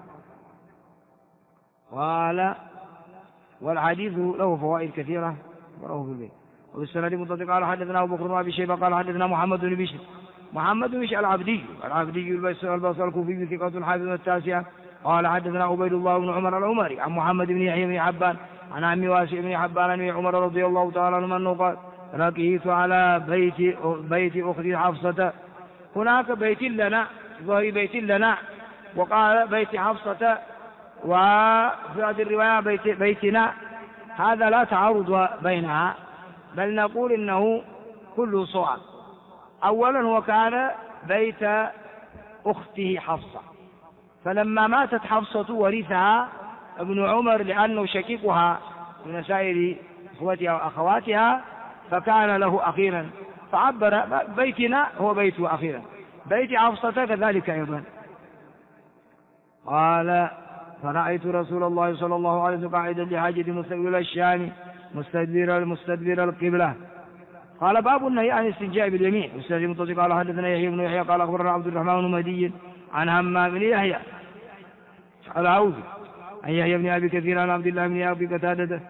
قال: والحديث له فوائد كثيرة وله في البيت. وبالسند متصل قال: حدثنا أبو بكر بن أبي شيبة قال: حدثنا محمد بن بشر العبدي الكوفي ثقة حافظ التاسعة قال: حدثنا عبيد الله بن عمر العمري عن محمد بن يحيى بن حبان عن عم واسع بن حبان عن عمر رضي الله تعالى عنه أنه قال: ركيت على بيت أختي حفصة. هناك بيت لنا، ظهر بيت لنا، وقال بيت حفصة، وفي هذه الرواية بيتنا. هذا لا تعارض بينها، بل نقول إنه كله صواب. أولا هو كان بيت أخته حفصة، فلما ماتت حفصة ورثها ابن عمر لأنه شقيقها من سائر إخوتها وأخواتها، فكان له أخيرا، فعبر بيتنا هو بيته أخيرا، بيت حفصة كذلك أيضا. قال: فرأيت رسول الله صلى الله عليه وسلم قاعدا لحاجة مستقبل الشام مستدبر القبلة. قال: باب النهي عن الاستنجاء باليمين. والسند المتصل قال: حدثنا يحيى بن يحيى قال: أخبرنا عبد الرحمن بن مهدي عن همام بن يحيى العوفي عن يحيى بن أبي كثير عن عبد الله بن أبي قتادة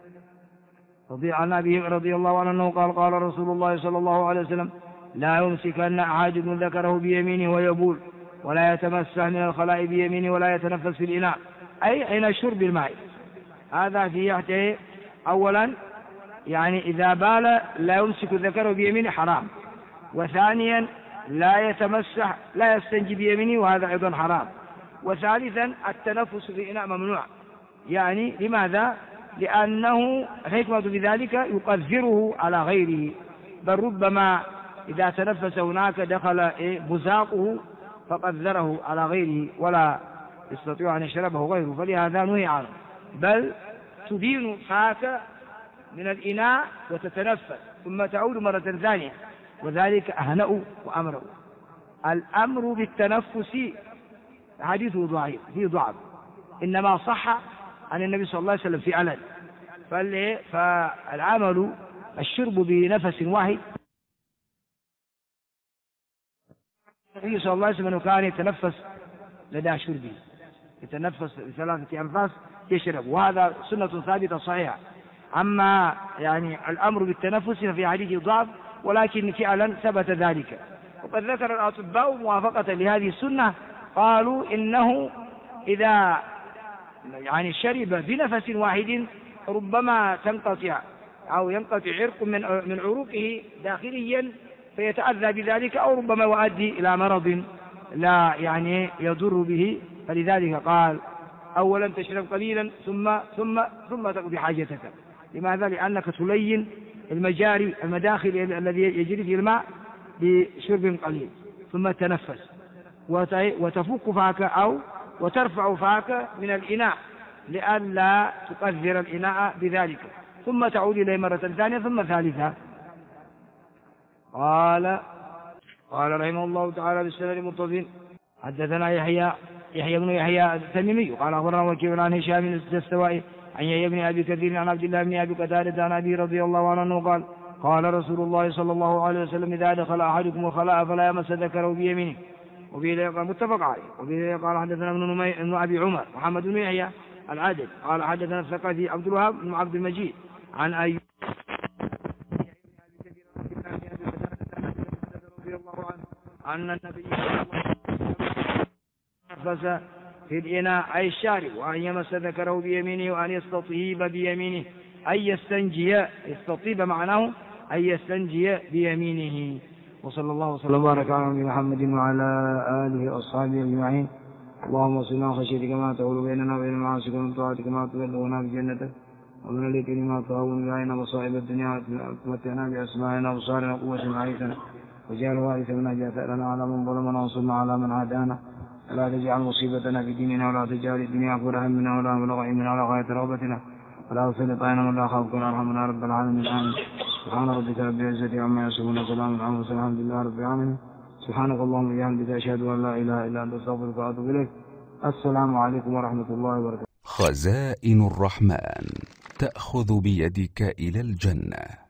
عن أبيه رضي الله عنه أنه قال: قال رسول الله صلى الله عليه وسلم: لا يمسكن أحدكم ذكره بيمينه ويبول، ولا يتمسح من الخلاء بيمينه، ولا يتنفس في الإناء، أي حين شرب الماء. هذا في يحته. أولا يعني إذا بال لا يمسك ذكره بيمينه حرام، وثانيا لا يتمسح لا يستنجي بيمينه، وهذا أيضا حرام، وثالثا التنفس في الإناء ممنوع. يعني لماذا؟ لأنه الحكمة بذلك يقذره على غيره، بل ربما إذا تنفس هناك دخل بزاقه فقذره على غيره ولا يستطيع أن يشربه غيره، فلهذا نهي عنه. بل تدين فاك من الإناء وتتنفس ثم تعود مرة ثانية، وذلك أهنأ وأمر. الأمر بالتنفس حديثه ضعيف فيه ضعف، إنما صح عن النبي صلى الله عليه وسلم في علن. فالعمل الشرب بنفس واحد. النبي صلى الله عليه وسلم كان يتنفس لدى شربه، يتنفس بثلاثة أنفاس يشرب، وهذا سنة ثابتة صحيحة. أما يعني الأمر بالتنفس ففي حديث ضعف، ولكن فعلا ثبت ذلك. وقد ذكر الأطباء موافقة لهذه السنة، قالوا إنه إذا يعني شرب بنفس واحد ربما تنقطع أو ينقطع عرق من عروقه داخليا فيتأذى بذلك، أو ربما يؤدي إلى مرض لا يعني يضر به. فلذلك قال: أولا تشرب قليلا ثم تقضي حاجتك. لماذا؟ لأنك تلين المداخل الذي يجري في الماء بشرب قليل، ثم تنفس وتفك فاك أو وترفع فاك من الإناء لئلا تقذر الإناء بذلك، ثم تعود إليه مرة ثانية ثم ثالثة. قال رحمه الله تعالى بالسند المتصل: حدثنا يحيى بن يحيى التميمي قال: أخبرنا وكيع عن هشام الدستوائي عن يحيى بن أبي كثير عن عبد الله بن أبي قتادة عن أبي رضي الله عنه قال: قال رسول الله صلى الله عليه وسلم: إذا دخل أحدكم الخلاء فلا يمس ذكره بيمينه. وبه قال متفق عليه. وبه قال: حدثنا ابن أبي عمر محمد بن يحيى العدل. قال حدثنا الثقفي عبد الوهاب بن عبد المجيد عن أيوب رضي الله عنه أن النبي صلى الله عليه وسلم نفس في الإناء أي الشارب، وأن يمس ذكره بيمينه، وأن يستطيب بيمينه أي يستنجي. يستطيب معناه أن يستنجي بيمينه. وصلى الله وسلم وبارك على نبينا محمد وعلى آله وأصحابه أجمعين. اللهم صل على خشيتك ما تحول بيننا وبين معاصيك، ومن طاعتك ما تبلغنا بجنتك، ومن اليقين ما تهون علينا مصائب الدنيا، ومتعنا بأسماعنا وأبصارنا وقوتنا معيشنا، واجعل وارثا منا، اجعل ثأرنا على من ظلمنا، وانصرنا على من عادانا، ولا تجعل مصيبتنا في ديننا، ولا تجعل الدنيا أكبر همنا ولا مبلغ علمنا ولا غاية رغبتنا، ولا تسلط علينا من لا خافك ولا يرحمنا يا رب العالمين. آمين. سبحان ربك رب العزة عما يصفون، وسلام على المرسلين، الحمد لله رب العالمين. سبحانك اللهم وبحمدك، أشهد أن لا إله إلا أنت، أستغفرك وأتوب إليك. السلام عليكم ورحمة الله وبركاته. خزائن الرحمن تأخذ بيدك إلى الجنة.